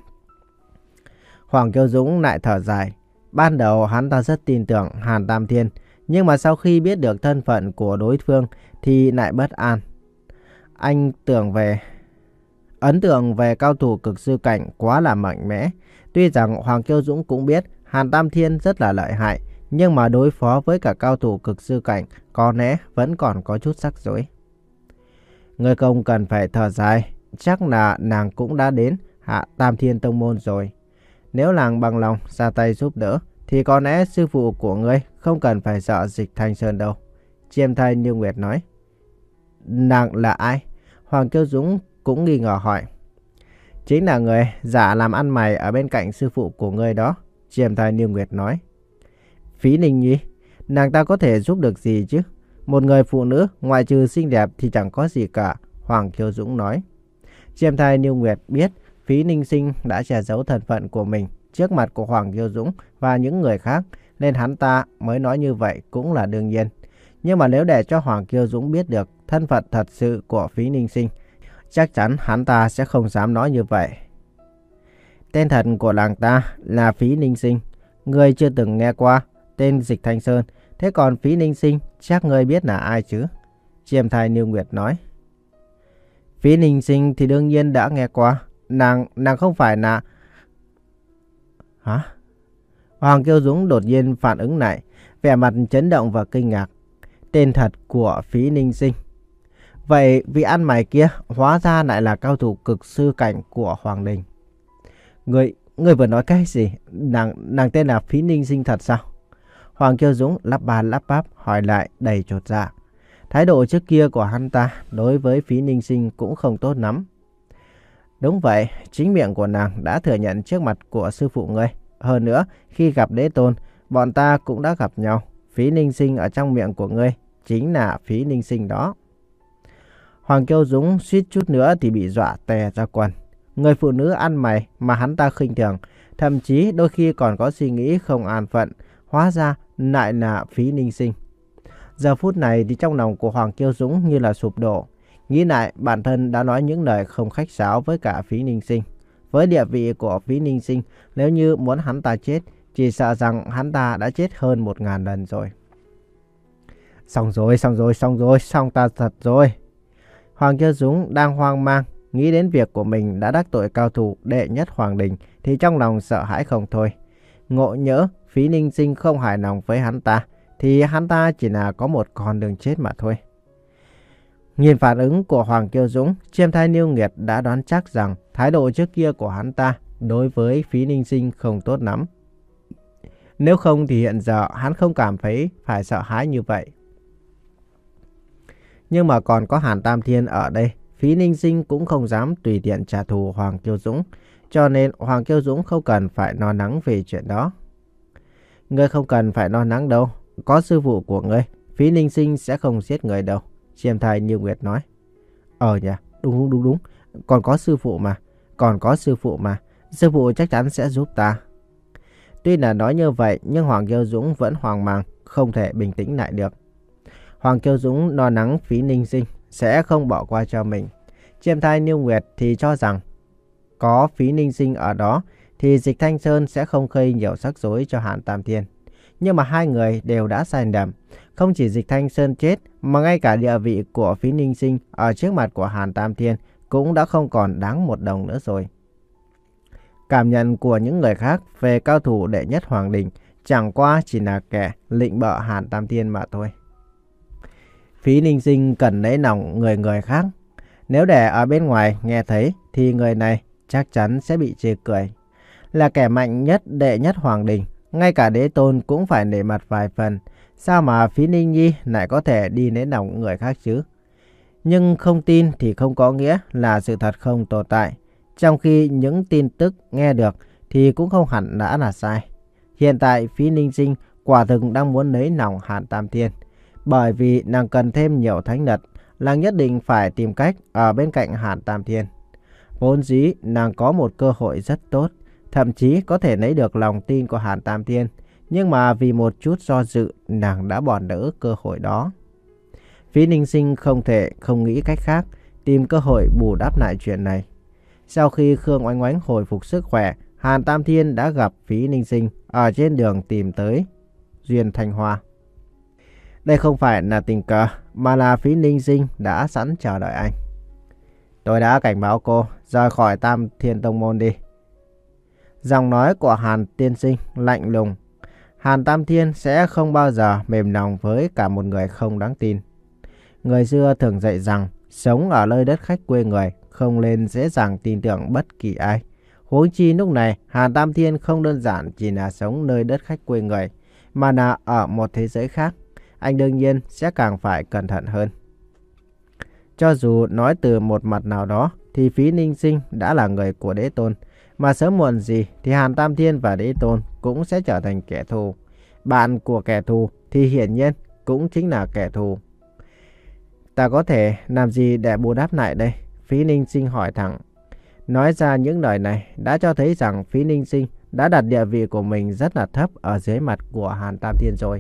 Hoàng Kiêu Dũng lại thở dài. Ban đầu hắn ta rất tin tưởng Hàn Tam Thiên, nhưng mà sau khi biết được thân phận của đối phương thì lại bất an. Anh tưởng về... Ấn tượng về cao thủ cực sư cảnh quá là mạnh mẽ. Tuy rằng Hoàng Kiêu Dũng cũng biết Hàn Tam Thiên rất là lợi hại, nhưng mà đối phó với cả cao thủ cực sư cảnh có lẽ vẫn còn có chút rắc rối. Người công cần phải thở dài. Chắc là nàng cũng đã đến Hạ Tam Thiên Tông Môn rồi. Nếu nàng bằng lòng ra tay giúp đỡ thì có lẽ sư phụ của ngươi không cần phải sợ Dịch Thanh Sơn đâu. Chiêm Thai Niêu Nguyệt nói. Nàng là ai? Hoàng Kiêu Dũng cũng nghi ngờ hỏi. Chính là người giả làm ăn mày ở bên cạnh sư phụ của ngươi đó. Chiêm Thai Niêu Nguyệt nói. Phí Ninh Nhi, nàng ta có thể giúp được gì chứ? Một người phụ nữ ngoại trừ xinh đẹp thì chẳng có gì cả, Hoàng Kiêu Dũng nói. Chiêm Thai Niêu Nguyệt biết Phí Ninh Sinh đã che giấu thân phận của mình trước mặt của Hoàng Kiêu Dũng và những người khác, nên hắn ta mới nói như vậy cũng là đương nhiên. Nhưng mà nếu để cho Hoàng Kiêu Dũng biết được thân phận thật sự của Phí Ninh Sinh, chắc chắn hắn ta sẽ không dám nói như vậy. Tên thật của nàng ta là Phí Ninh Sinh. Người chưa từng nghe qua tên Dịch Thanh Sơn. Thế còn Phí Ninh Sinh chắc người biết là ai chứ? Chiêm Thai Niêu Nguyệt nói. Phí Ninh Sinh thì đương nhiên đã nghe qua. Nàng, nàng không phải là... Hả? Hoàng Kiêu Dũng đột nhiên phản ứng lại, vẻ mặt chấn động và kinh ngạc. Tên thật của Phí Ninh Sinh. Vậy vị ăn mày kia hóa ra lại là cao thủ cực sư cảnh của Hoàng Đình. Người, người vừa nói cái gì? Nàng, nàng tên là Phí Ninh Sinh thật sao? Hoàng Kiêu Dũng lắp ba lắp bắp hỏi lại đầy chột dạ. Thái độ trước kia của hắn ta đối với Phí Ninh Sinh cũng không tốt lắm. Đúng vậy, chính miệng của nàng đã thừa nhận trước mặt của sư phụ ngươi. Hơn nữa, khi gặp Đế Tôn, bọn ta cũng đã gặp nhau. Phí Ninh Sinh ở trong miệng của ngươi chính là Phí Ninh Sinh đó. Hoàng Kiêu Dũng suýt chút nữa thì bị dọa tè ra quần. Người phụ nữ ăn mày mà hắn ta khinh thường, thậm chí đôi khi còn có suy nghĩ không an phận, hóa ra lại là Phí Ninh Sinh. Giờ phút này thì trong lòng của Hoàng Kiêu Dũng như là sụp đổ. Nghĩ lại bản thân đã nói những lời không khách sáo với cả Phí Ninh Sinh. Với địa vị của Phí Ninh Sinh, nếu như muốn hắn ta chết, chỉ sợ rằng hắn ta đã chết hơn một ngàn lần rồi. Xong rồi, xong rồi, xong rồi, xong ta thật rồi. Hoàng Kiêu Dũng đang hoang mang, nghĩ đến việc của mình đã đắc tội cao thủ đệ nhất Hoàng Đình thì trong lòng sợ hãi không thôi. Ngộ nhỡ Phí Ninh Sinh không hài lòng với hắn ta thì hắn ta chỉ là có một con đường chết mà thôi. Nhìn phản ứng của Hoàng Kiêu Dũng, Chiêm Thai Niêu Nguyệt đã đoán chắc rằng thái độ trước kia của hắn ta đối với Phí Ninh Sinh không tốt lắm. Nếu không thì hiện giờ hắn không cảm thấy phải sợ hãi như vậy. Nhưng mà còn có Hàn Tam Thiên ở đây, Phí Ninh Sinh cũng không dám tùy tiện trả thù Hoàng Kiêu Dũng. Cho nên Hoàng Kiêu Dũng không cần phải lo lắng về chuyện đó. Ngươi không cần phải lo lắng đâu. Có sư phụ của ngươi, Phí Ninh Sinh sẽ không giết người đâu. Chiêm Thai Niêu Nguyệt nói. Ờ nhỉ, đúng đúng đúng đúng. Còn có sư phụ mà. Còn có sư phụ mà. Sư phụ chắc chắn sẽ giúp ta. Tuy là nói như vậy nhưng Hoàng Kiêu Dũng vẫn hoang mang, không thể bình tĩnh lại được. Hoàng Kiêu Dũng lo lắng Phí Ninh Sinh sẽ không bỏ qua cho mình. Chiêm Thai Niêu Nguyệt thì cho rằng có Phí Ninh Sinh ở đó thì Dịch Thanh Sơn sẽ không gây nhiều rắc rối cho Hàn Tam Thiên. Nhưng mà hai người đều đã sai lầm. Không chỉ Dịch Thanh Sơn chết, mà ngay cả địa vị của Phí Ninh Sinh ở trước mặt của Hàn Tam Thiên cũng đã không còn đáng một đồng nữa rồi. Cảm nhận của những người khác về cao thủ đệ nhất Hoàng Đình chẳng qua chỉ là kẻ lịnh bợ Hàn Tam Thiên mà thôi. Phí Ninh Sinh cần lấy lòng người người khác. Nếu để ở bên ngoài nghe thấy thì người này chắc chắn sẽ bị chê cười. Là kẻ mạnh nhất đệ nhất Hoàng Đình, ngay cả đế tôn cũng phải nể mặt vài phần. Sao mà Phí Ninh Nhi lại có thể đi lấy lòng người khác chứ? Nhưng không tin thì không có nghĩa là sự thật không tồn tại. Trong khi những tin tức nghe được thì cũng không hẳn đã là sai. Hiện tại Phí Ninh Sinh quả thực đang muốn lấy lòng Hàn Tam Thiên. Bởi vì nàng cần thêm nhiều thánh lực, nàng nhất định phải tìm cách ở bên cạnh Hàn Tam Thiên. Vốn dĩ nàng có một cơ hội rất tốt, thậm chí có thể lấy được lòng tin của Hàn Tam Thiên. Nhưng mà vì một chút do dự, nàng đã bỏ lỡ cơ hội đó. Phí Ninh Sinh không thể không nghĩ cách khác, tìm cơ hội bù đắp lại chuyện này. Sau khi Khương Oánh Oánh hồi phục sức khỏe, Hàn Tam Thiên đã gặp Phí Ninh Sinh ở trên đường tìm tới Duyên Thanh Hoa. Đây không phải là tình cờ, mà là Phí Ninh Sinh đã sẵn chờ đợi anh. Tôi đã cảnh báo cô rời khỏi Tam Thiên Tông Môn đi. Giọng nói của Hàn Tiên Sinh lạnh lùng. Hàn Tam Thiên sẽ không bao giờ mềm lòng với cả một người không đáng tin. Người xưa thường dạy rằng sống ở nơi đất khách quê người không nên dễ dàng tin tưởng bất kỳ ai. Huống chi lúc này Hàn Tam Thiên không đơn giản chỉ là sống nơi đất khách quê người, mà là ở một thế giới khác. Anh đương nhiên sẽ càng phải cẩn thận hơn. Cho dù nói từ một mặt nào đó thì Phí Ninh Sinh đã là người của đế tôn, mà sớm muộn gì thì Hàn Tam Thiên và đế tôn cũng sẽ trở thành kẻ thù. Bạn của kẻ thù thì hiển nhiên cũng chính là kẻ thù. Ta có thể làm gì để bù đắp lại đây? Phí Ninh Sinh hỏi thẳng. Nói ra những lời này đã cho thấy rằng Phí Ninh Sinh đã đặt địa vị của mình rất là thấp ở dưới mặt của Hàn Tam Thiên rồi.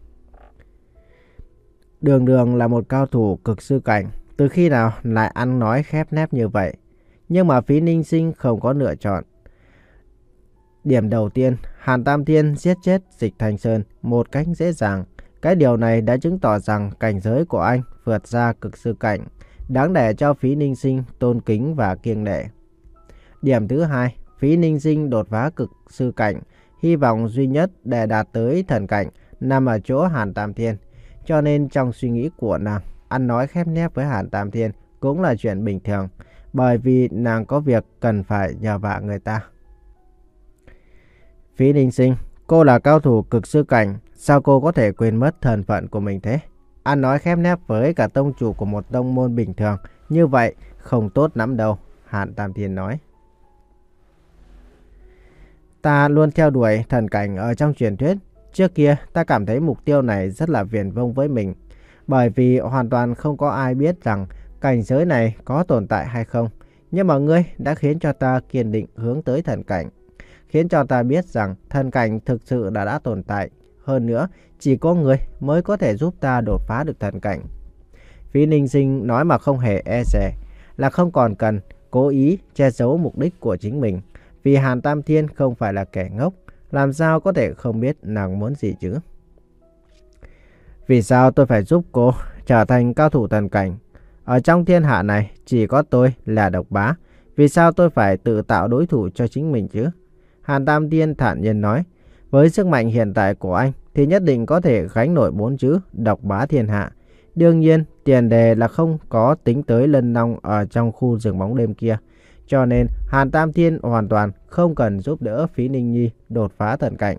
Đường Đường là một cao thủ cực sư cảnh, từ khi nào lại ăn nói khép nép như vậy? Nhưng mà Phí Ninh Sinh không có lựa chọn. Điểm đầu tiên, Hàn Tam Thiên giết chết Dịch Thanh Sơn một cách dễ dàng. Cái điều này đã chứng tỏ rằng cảnh giới của anh vượt ra cực sư cảnh, đáng để cho Phí Ninh Sinh tôn kính và kiêng nể. Điểm thứ hai, Phí Ninh Sinh đột phá cực sư cảnh, hy vọng duy nhất để đạt tới thần cảnh nằm ở chỗ Hàn Tam Thiên. Cho nên trong suy nghĩ của nàng, ăn nói khép nép với Hàn Tam Thiên cũng là chuyện bình thường, bởi vì nàng có việc cần phải nhờ vả người ta. Phí Ninh Sinh, cô là cao thủ cực sư cảnh, sao cô có thể quên mất thân phận của mình thế? Ăn nói khép nép với cả tông chủ của một tông môn bình thường, như vậy không tốt lắm đâu, Hàn Tam Thiên nói. Ta luôn theo đuổi thần cảnh ở trong truyền thuyết. Trước kia ta cảm thấy mục tiêu này rất là viển vông với mình, bởi vì hoàn toàn không có ai biết rằng cảnh giới này có tồn tại hay không. Nhưng mà ngươi đã khiến cho ta kiên định hướng tới thần cảnh, khiến cho ta biết rằng thần cảnh thực sự đã đã tồn tại. Hơn nữa, chỉ có ngươi mới có thể giúp ta đột phá được thần cảnh. Phí Ninh Sinh nói mà không hề e dè, là không còn cần cố ý che giấu mục đích của chính mình. Vì Hàn Tam Thiên không phải là kẻ ngốc, làm sao có thể không biết nàng muốn gì chứ? Vì sao tôi phải giúp cô trở thành cao thủ thần cảnh? Ở trong thiên hạ này chỉ có tôi là độc bá. Vì sao tôi phải tự tạo đối thủ cho chính mình chứ? Hàn Tam Thiên thản nhiên nói. Với sức mạnh hiện tại của anh thì nhất định có thể gánh nổi bốn chữ độc bá thiên hạ. Đương nhiên tiền đề là không có tính tới Lân Long ở trong khu rừng bóng đêm kia. Cho nên Hàn Tam Thiên hoàn toàn không cần giúp đỡ Phí Ninh Nhi đột phá thần cảnh.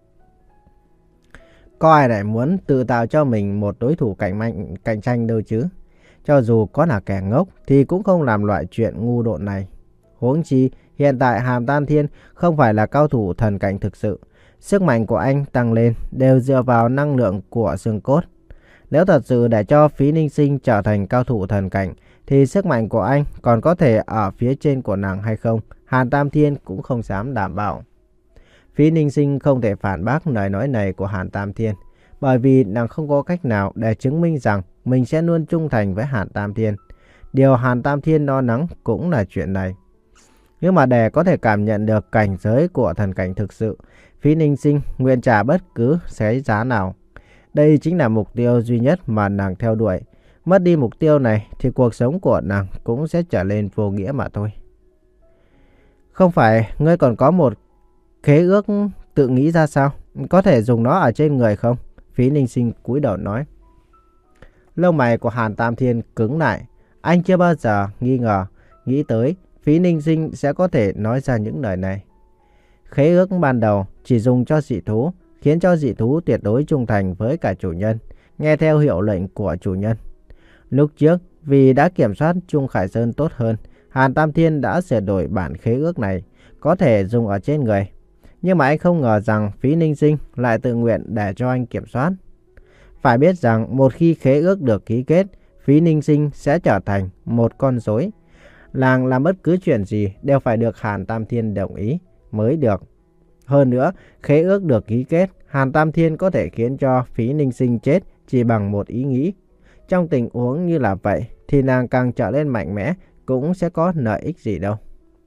Có ai lại muốn tự tạo cho mình một đối thủ cạnh mạnh cạnh tranh đâu chứ? Cho dù có là kẻ ngốc thì cũng không làm loại chuyện ngu độn này. Huống chi hiện tại Hàn Tam Thiên không phải là cao thủ thần cảnh thực sự. Sức mạnh của anh tăng lên đều dựa vào năng lượng của xương cốt. Nếu thật sự để cho Phí Ninh Sinh trở thành cao thủ thần cảnh thì sức mạnh của anh còn có thể ở phía trên của nàng hay không, Hàn Tam Thiên cũng không dám đảm bảo. Phí Ninh Sinh không thể phản bác lời nói này của Hàn Tam Thiên, bởi vì nàng không có cách nào để chứng minh rằng mình sẽ luôn trung thành với Hàn Tam Thiên. Điều Hàn Tam Thiên lo lắng cũng là chuyện này. Nhưng mà để có thể cảm nhận được cảnh giới của thần cảnh thực sự, Phí Ninh Sinh nguyện trả bất cứ cái giá nào. Đây chính là mục tiêu duy nhất mà nàng theo đuổi. Mất đi mục tiêu này thì cuộc sống của nàng cũng sẽ trở nên vô nghĩa mà thôi. Không phải ngươi còn có một khế ước tự nghĩ ra sao? Có thể dùng nó ở trên người không? Phí Ninh Sinh cúi đầu nói. Lông mày của Hàn Tam Thiên cứng lại. Anh chưa bao giờ nghi ngờ, nghĩ tới Phí Ninh Sinh sẽ có thể nói ra những lời này. Khế ước ban đầu chỉ dùng cho dị thú, khiến cho dị thú tuyệt đối trung thành với cả chủ nhân, nghe theo hiệu lệnh của chủ nhân. Lúc trước, vì đã kiểm soát Trung Khải Sơn tốt hơn, Hàn Tam Thiên đã sửa đổi bản khế ước này, có thể dùng ở trên người. Nhưng mà anh không ngờ rằng Phí Ninh Sinh lại tự nguyện để cho anh kiểm soát. Phải biết rằng một khi khế ước được ký kết, Phí Ninh Sinh sẽ trở thành một con rối. Làng làm bất cứ chuyện gì đều phải được Hàn Tam Thiên đồng ý mới được. Hơn nữa, khế ước được ký kết, Hàn Tam Thiên có thể khiến cho Phí Ninh Sinh chết chỉ bằng một ý nghĩ. Trong tình huống như là vậy thì nàng càng trở nên mạnh mẽ cũng sẽ có lợi ích gì đâu.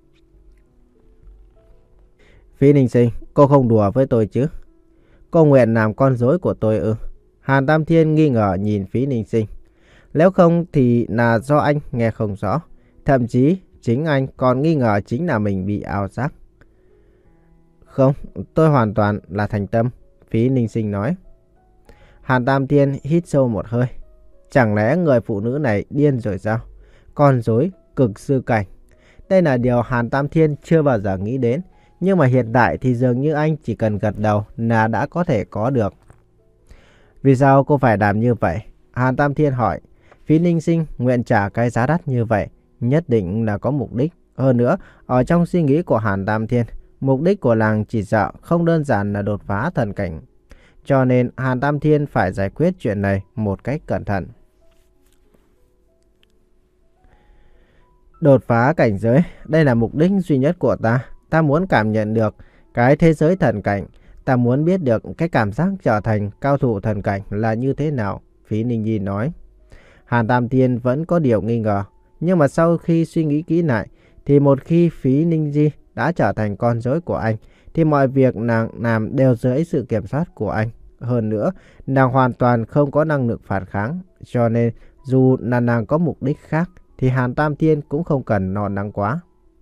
Phí Ninh Sinh, cô không đùa với tôi chứ? Cô nguyện làm con rối của tôi ư? Hàn Tam Thiên nghi ngờ nhìn Phí Ninh Sinh. Nếu không thì là do anh nghe không rõ. Thậm chí chính anh còn nghi ngờ chính là mình bị ảo giác. Không, tôi hoàn toàn là thành tâm, Phí Ninh Sinh nói. Hàn Tam Thiên hít sâu một hơi. Chẳng lẽ người phụ nữ này điên rồi sao? Con rối cực sư cảnh. Đây là điều Hàn Tam Thiên chưa bao giờ nghĩ đến. Nhưng mà hiện tại thì dường như anh chỉ cần gật đầu là đã có thể có được. Vì sao cô phải làm như vậy? Hàn Tam Thiên hỏi. Phí Ninh Sinh nguyện trả cái giá đắt như vậy nhất định là có mục đích. Hơn nữa, ở trong suy nghĩ của Hàn Tam Thiên, mục đích của làng chỉ sợ không đơn giản là đột phá thần cảnh. Cho nên Hàn Tam Thiên phải giải quyết chuyện này một cách cẩn thận. Đột phá cảnh giới, đây là mục đích duy nhất của ta. Ta muốn cảm nhận được cái thế giới thần cảnh. Ta muốn biết được cái cảm giác trở thành cao thủ thần cảnh là như thế nào, Phí Ninh Nhi nói. Hàn Tam Thiên vẫn có điều nghi ngờ. Nhưng mà sau khi suy nghĩ kỹ lại, thì một khi Phí Ninh Nhi đã trở thành con rối của anh, thì mọi việc nàng làm đều dưới sự kiểm soát của anh. Hơn nữa, nàng hoàn toàn không có năng lực phản kháng. Cho nên, dù là nàng có mục đích khác, thì Hàn Tam Thiên cũng không cần lo lắng quá.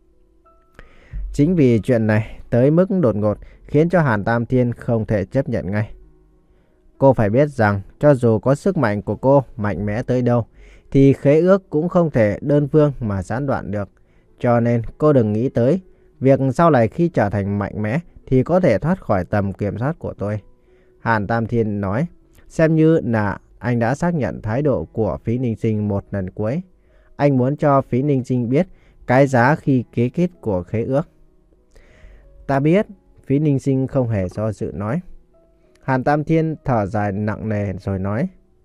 Chính vì chuyện này tới mức đột ngột khiến cho Hàn Tam Thiên không thể chấp nhận ngay. Cô phải biết rằng cho dù có sức mạnh của cô mạnh mẽ tới đâu thì khế ước cũng không thể đơn phương mà gián đoạn được. Cho nên cô đừng nghĩ tới việc sau này khi trở thành mạnh mẽ thì có thể thoát khỏi tầm kiểm soát của tôi. Hàn Tam Thiên nói, xem như là anh đã xác nhận thái độ của Phí Ninh Sinh một lần cuối. Anh muốn cho Phí Ninh Sinh biết cái giá khi ký kết của khế ước. Ta biết, Phí Ninh Sinh không hề do dự nói. Hàn Tam Thiên thở dài nặng nề rồi nói.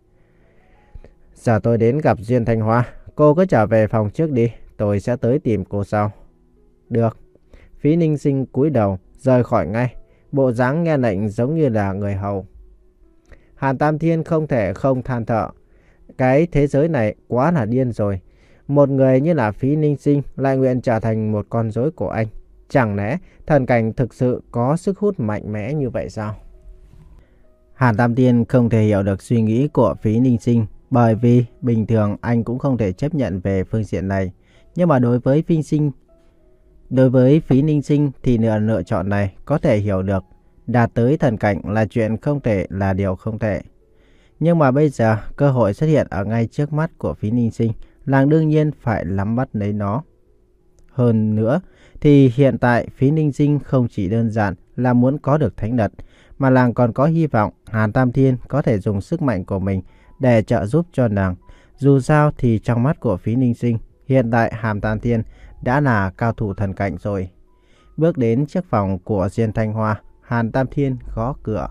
Giờ tôi đến gặp Duyên Thanh Hoa, cô cứ trở về phòng trước đi, tôi sẽ tới tìm cô sau. Được. Phí Ninh Sinh cúi đầu, rời khỏi ngay, bộ dáng nghe lệnh giống như là người hầu. Hàn Tam Thiên không thể không than thở. Cái thế giới này quá là điên rồi. Một người như là Phí Ninh Sinh lại nguyện trở thành một con rối của anh. Chẳng lẽ thần cảnh thực sự có sức hút mạnh mẽ như vậy sao? Hàn Tam Thiên không thể hiểu được suy nghĩ của Phí Ninh Sinh, bởi vì bình thường anh cũng không thể chấp nhận về phương diện này. Nhưng mà đối với Phí Sinh, đối với Phí Ninh Sinh thì lựa lựa chọn này có thể hiểu được. Đạt tới thần cảnh là chuyện không thể là điều không thể. Nhưng mà bây giờ cơ hội xuất hiện ở ngay trước mắt của Phí Ninh Sinh, làng đương nhiên phải nắm bắt lấy nó. Hơn nữa thì hiện tại Phí Ninh Sinh không chỉ đơn giản là muốn có được thánh vật, mà làng còn có hy vọng Hàn Tam Thiên có thể dùng sức mạnh của mình để trợ giúp cho nàng. Dù sao thì trong mắt của Phí Ninh Sinh, hiện tại Hàn Tam Thiên đã là cao thủ thần cảnh rồi. Bước đến trước phòng của Duyên Thanh Hoa, Hàn Tam Thiên gõ cửa.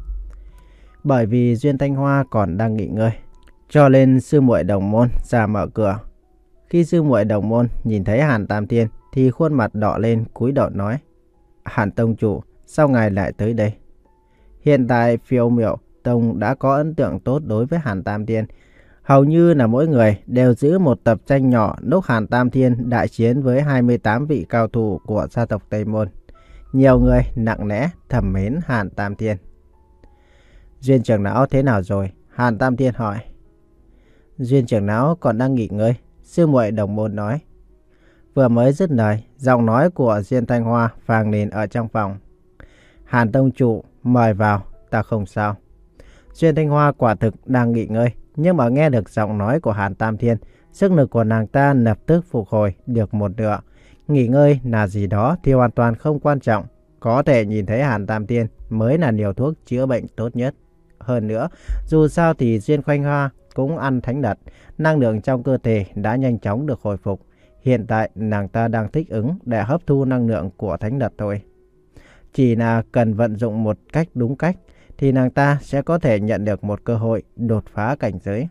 Bởi vì Duyên Thanh Hoa còn đang nghỉ ngơi, cho nên sư muội đồng môn ra mở cửa. Khi sư muội đồng môn nhìn thấy Hàn Tam Thiên thì khuôn mặt đỏ lên, cúi đầu nói: Hàn tông chủ, sao ngài lại tới đây? Hiện tại Phiêu Miểu Tông đã có ấn tượng tốt đối với Hàn Tam Thiên. Hầu như là mỗi người đều giữ một tập tranh nhỏ lúc Hàn Tam Thiên đại chiến với hai mươi tám vị cao thủ của gia tộc Tây Môn. Nhiều người nặng nẽ thầm mến Hàn Tam Thiên. Duyên trưởng lão thế nào rồi? Hàn Tam Thiên hỏi. Duyên trưởng lão còn đang nghỉ ngơi, sư muội đồng môn nói. Vừa mới dứt lời, giọng nói của Diên Thanh Hoa vang lên ở trong phòng. Hàn tông chủ, mời vào, ta không sao. Diên Thanh Hoa quả thực đang nghỉ ngơi, nhưng mà nghe được giọng nói của Hàn Tam Thiên, sức lực của nàng ta lập tức phục hồi được một nửa. Nghỉ ngơi là gì đó thì hoàn toàn không quan trọng. Có thể nhìn thấy Hàn Tam Thiên mới là liều thuốc chữa bệnh tốt nhất. Hơn nữa, dù sao thì Diên Thanh Hoa cũng ăn thánh đật, năng lượng trong cơ thể đã nhanh chóng được hồi phục. Hiện tại nàng ta đang thích ứng để hấp thu năng lượng của thánh đật thôi. Chỉ là cần vận dụng một cách đúng cách thì nàng ta sẽ có thể nhận được một cơ hội đột phá cảnh giới.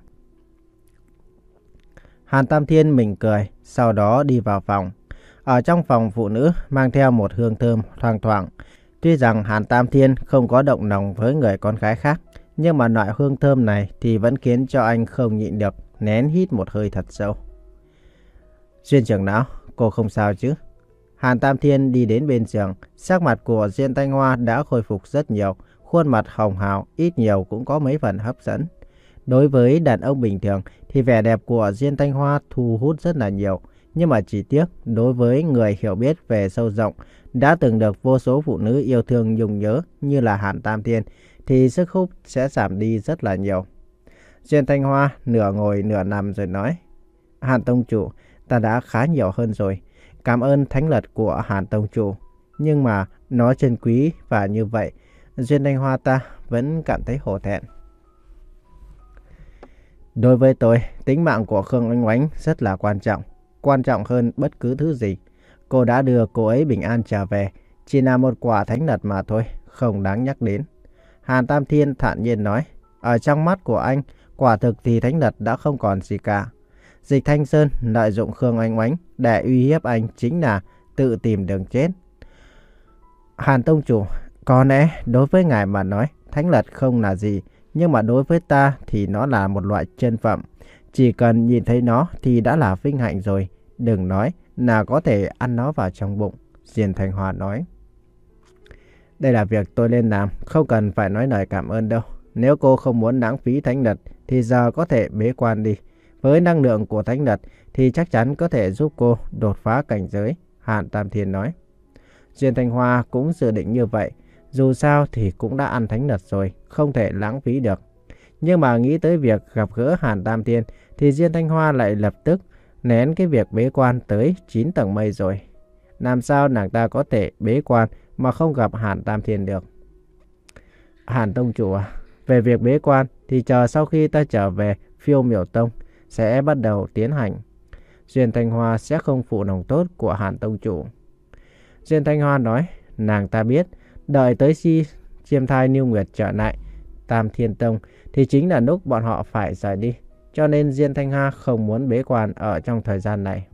Hàn Tam Thiên mỉm cười, sau đó đi vào phòng. Ở trong phòng phụ nữ mang theo một hương thơm thoang thoảng. Tuy rằng Hàn Tam Thiên không có động lòng với người con gái khác, nhưng mà loại hương thơm này thì vẫn khiến cho anh không nhịn được, nén hít một hơi thật sâu. Duyên trưởng lão, cô không sao chứ? Hàn Tam Thiên đi đến bên giường, sắc mặt của Diên Thanh Hoa đã khôi phục rất nhiều, khuôn mặt hồng hào ít nhiều cũng có mấy phần hấp dẫn. Đối với đàn ông bình thường thì vẻ đẹp của Diên Thanh Hoa thu hút rất là nhiều, nhưng mà chỉ tiếc đối với người hiểu biết về sâu rộng, đã từng được vô số phụ nữ yêu thương nhung nhớ như là Hàn Tam Thiên thì sức hút sẽ giảm đi rất là nhiều. Diên Thanh Hoa nửa ngồi nửa nằm rồi nói: Hàn tông chủ, ta đã khá nhiều hơn rồi. Cảm ơn thánh lật của Hàn tông chủ. Nhưng mà nó chân quý và như vậy, Diên Thanh Hoa ta vẫn cảm thấy hổ thẹn. Đối với tôi, tính mạng của Khương Oanh Oánh rất là quan trọng. Quan trọng hơn bất cứ thứ gì. Cô đã đưa cô ấy bình an trở về. Chỉ là một quả thánh lật mà thôi, không đáng nhắc đến. Hàn Tam Thiên thản nhiên nói. Ở trong mắt của anh, quả thực thì thánh lật đã không còn gì cả. Dịch Thanh Sơn lợi dụng Khương Oanh Oánh để uy hiếp anh chính là tự tìm đường chết. Hàn tông chủ, có lẽ đối với ngài mà nói, thánh lật không là gì. Nhưng mà đối với ta thì nó là một loại chân phẩm. Chỉ cần nhìn thấy nó thì đã là vinh hạnh rồi. Đừng nói là có thể ăn nó vào trong bụng. Diên Thanh Hoa nói. Đây là việc tôi nên làm, không cần phải nói lời cảm ơn đâu. Nếu cô không muốn lãng phí thánh lật thì giờ có thể bế quan đi. Với năng lượng của thánh lật thì chắc chắn có thể giúp cô đột phá cảnh giới. Hàn Tam Thiên nói. Diên Thanh Hoa cũng dự định như vậy. Dù sao thì cũng đã ăn thánh lật rồi, không thể lãng phí được. Nhưng mà nghĩ tới việc gặp gỡ Hàn Tam Thiên thì Diên Thanh Hoa lại lập tức nén cái việc bế quan tới chín tầng mây rồi. Làm sao nàng ta có thể bế quan mà không gặp Hàn Tam Thiên được? Hàn tông chủ à, về việc bế quan thì chờ sau khi ta trở về Phiêu Miểu Tông sẽ bắt đầu tiến hành. Diên Thanh Hoa sẽ không phụ lòng tốt của Hàn tông chủ. Diên Thanh Hoa nói, nàng ta biết đợi tới khi Chiêm Thai Niêu Nguyệt trở lại Tam Thiên Tông thì chính là lúc bọn họ phải rời đi. Cho nên Diên Thanh Hoa không muốn bế quan ở trong thời gian này.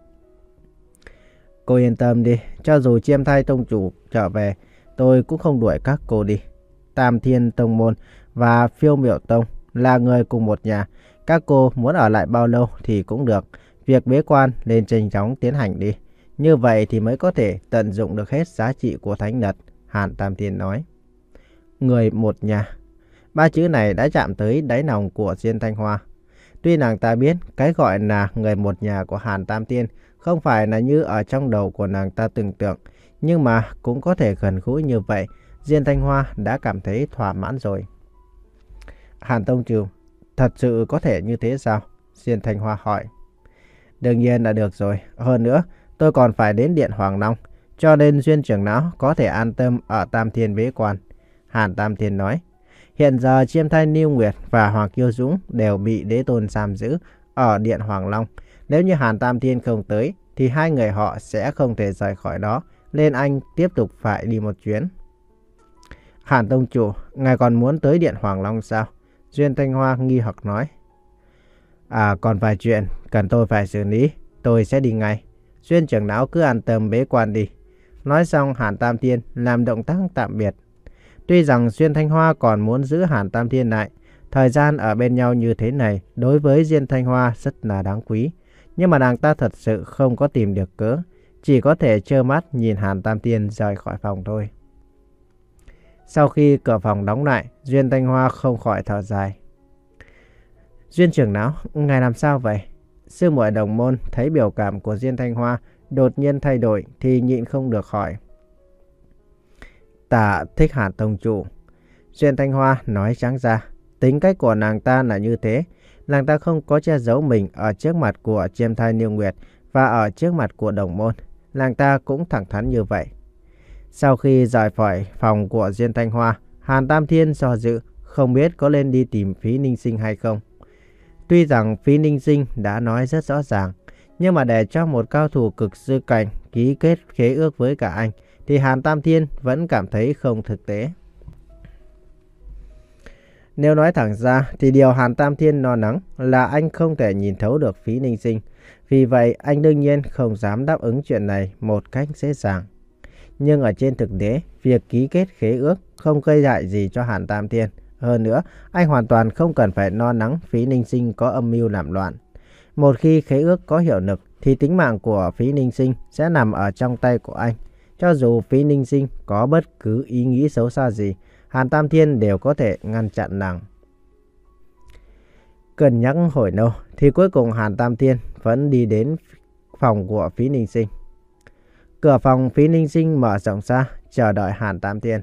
Cô yên tâm đi, cho dù Chiêm Thai Tông chủ trở về, tôi cũng không đuổi các cô đi. Tam Thiên Tông Môn và Phiêu Miểu Tông là người cùng một nhà. Các cô muốn ở lại bao lâu thì cũng được. Việc bế quan nên nhanh chóng tiến hành đi. Như vậy thì mới có thể tận dụng được hết giá trị của thánh lật. Hàn Tam Thiên nói. Người một nhà. Ba chữ này đã chạm tới đáy lòng của Diên Thanh Hoa. Tuy nàng ta biết cái gọi là người một nhà của Hàn Tam Thiên không phải là như ở trong đầu của nàng ta tưởng tượng, nhưng mà cũng có thể gần gũi như vậy. Diên Thanh Hoa đã cảm thấy thỏa mãn rồi. Hàn tông chủ, thật sự có thể như thế sao? Diên Thanh Hoa hỏi. Đương nhiên là được rồi. Hơn nữa, tôi còn phải đến Điện Hoàng Long, cho nên Duyên trưởng lão có thể an tâm ở Tam Thiên bế quan. Hàn Tam Thiên nói. Hiện giờ Chiêm Thai Niêu Nguyệt và Hoàng Kiêu Dũng đều bị đế tôn giam giữ ở Điện Hoàng Long. Nếu như Hàn Tam Thiên không tới thì hai người họ sẽ không thể rời khỏi đó, nên anh tiếp tục phải đi một chuyến. Hàn tông chủ, ngài còn muốn tới Điện Hoàng Long sao? Duyên Thanh Hoa nghi hoặc nói. À, còn vài chuyện cần tôi phải xử lý, tôi sẽ đi ngay. Duyên trưởng lão cứ an tâm bế quan đi. Nói xong Hàn Tam Thiên làm động tác tạm biệt. Tuy rằng Duyên Thanh Hoa còn muốn giữ Hàn Tam Thiên lại, thời gian ở bên nhau như thế này đối với Duyên Thanh Hoa rất là đáng quý. Nhưng mà nàng ta thật sự không có tìm được cớ. chỉ có thể trơ mắt nhìn Hàn Tam Thiên rời khỏi phòng thôi. Sau khi cửa phòng đóng lại, Duyên Thanh Hoa không khỏi thở dài. Duyên trưởng lão, ngài làm sao vậy? Sư muội đồng môn thấy biểu cảm của Duyên Thanh Hoa đột nhiên thay đổi thì nhịn không được hỏi. Ta thích Hàn tông chủ. Duyên Thanh Hoa nói trắng ra, tính cách của nàng ta là như thế. Nàng ta không có che giấu mình ở trước mặt của Chiêm Thai Niêu Nguyệt và ở trước mặt của đồng môn. Nàng ta cũng thẳng thắn như vậy. Sau khi rời khỏi phòng của Duyên Thanh Hoa, Hàn Tam Thiên do dự, không biết có lên đi tìm Phí Ninh Sinh hay không. Tuy rằng Phí Ninh Sinh đã nói rất rõ ràng, nhưng mà để cho một cao thủ cực sư cảnh ký kết khế ước với cả anh, thì Hàn Tam Thiên vẫn cảm thấy không thực tế. Nếu nói thẳng ra thì điều Hàn Tam Thiên lo lắng là anh không thể nhìn thấu được Phí Ninh Sinh. Vì vậy anh đương nhiên không dám đáp ứng chuyện này một cách dễ dàng. Nhưng ở trên thực tế, việc ký kết khế ước không gây hại gì cho Hàn Tam Thiên. Hơn nữa, anh hoàn toàn không cần phải lo lắng Phí Ninh Sinh có âm mưu làm loạn. Một khi khế ước có hiệu lực thì tính mạng của Phí Ninh Sinh sẽ nằm ở trong tay của anh. Cho dù Phí Ninh Sinh có bất cứ ý nghĩ xấu xa gì, Hàn Tam Thiên đều có thể ngăn chặn nàng. Cân nhắc hồi lâu thì cuối cùng Hàn Tam Thiên vẫn đi đến phòng của Phí Ninh Sinh. Cửa phòng Phí Ninh Sinh mở rộng ra chờ đợi Hàn Tam Thiên.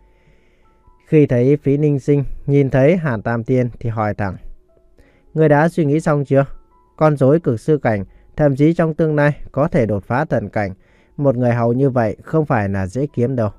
Khi thấy Phí Ninh Sinh nhìn thấy Hàn Tam Thiên thì hỏi thẳng. Người đã suy nghĩ xong chưa? Con rối cực sư cảnh, thậm chí trong tương lai có thể đột phá thần cảnh. Một người hầu như vậy không phải là dễ kiếm đâu.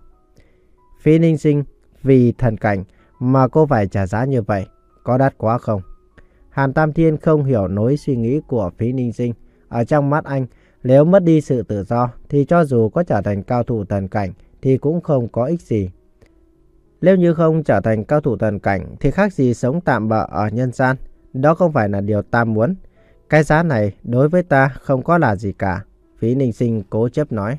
Phí Ninh Sinh, vì thần cảnh mà cô phải trả giá như vậy, có đắt quá không? Hàn Tam Thiên không hiểu nối suy nghĩ của Phí Ninh Sinh. Ở trong mắt anh, nếu mất đi sự tự do thì cho dù có trở thành cao thủ thần cảnh thì cũng không có ích gì. Nếu như không trở thành cao thủ thần cảnh thì khác gì sống tạm bợ ở nhân gian. Đó không phải là điều ta muốn. Cái giá này đối với ta không có là gì cả. Phí Ninh Sinh cố chấp nói.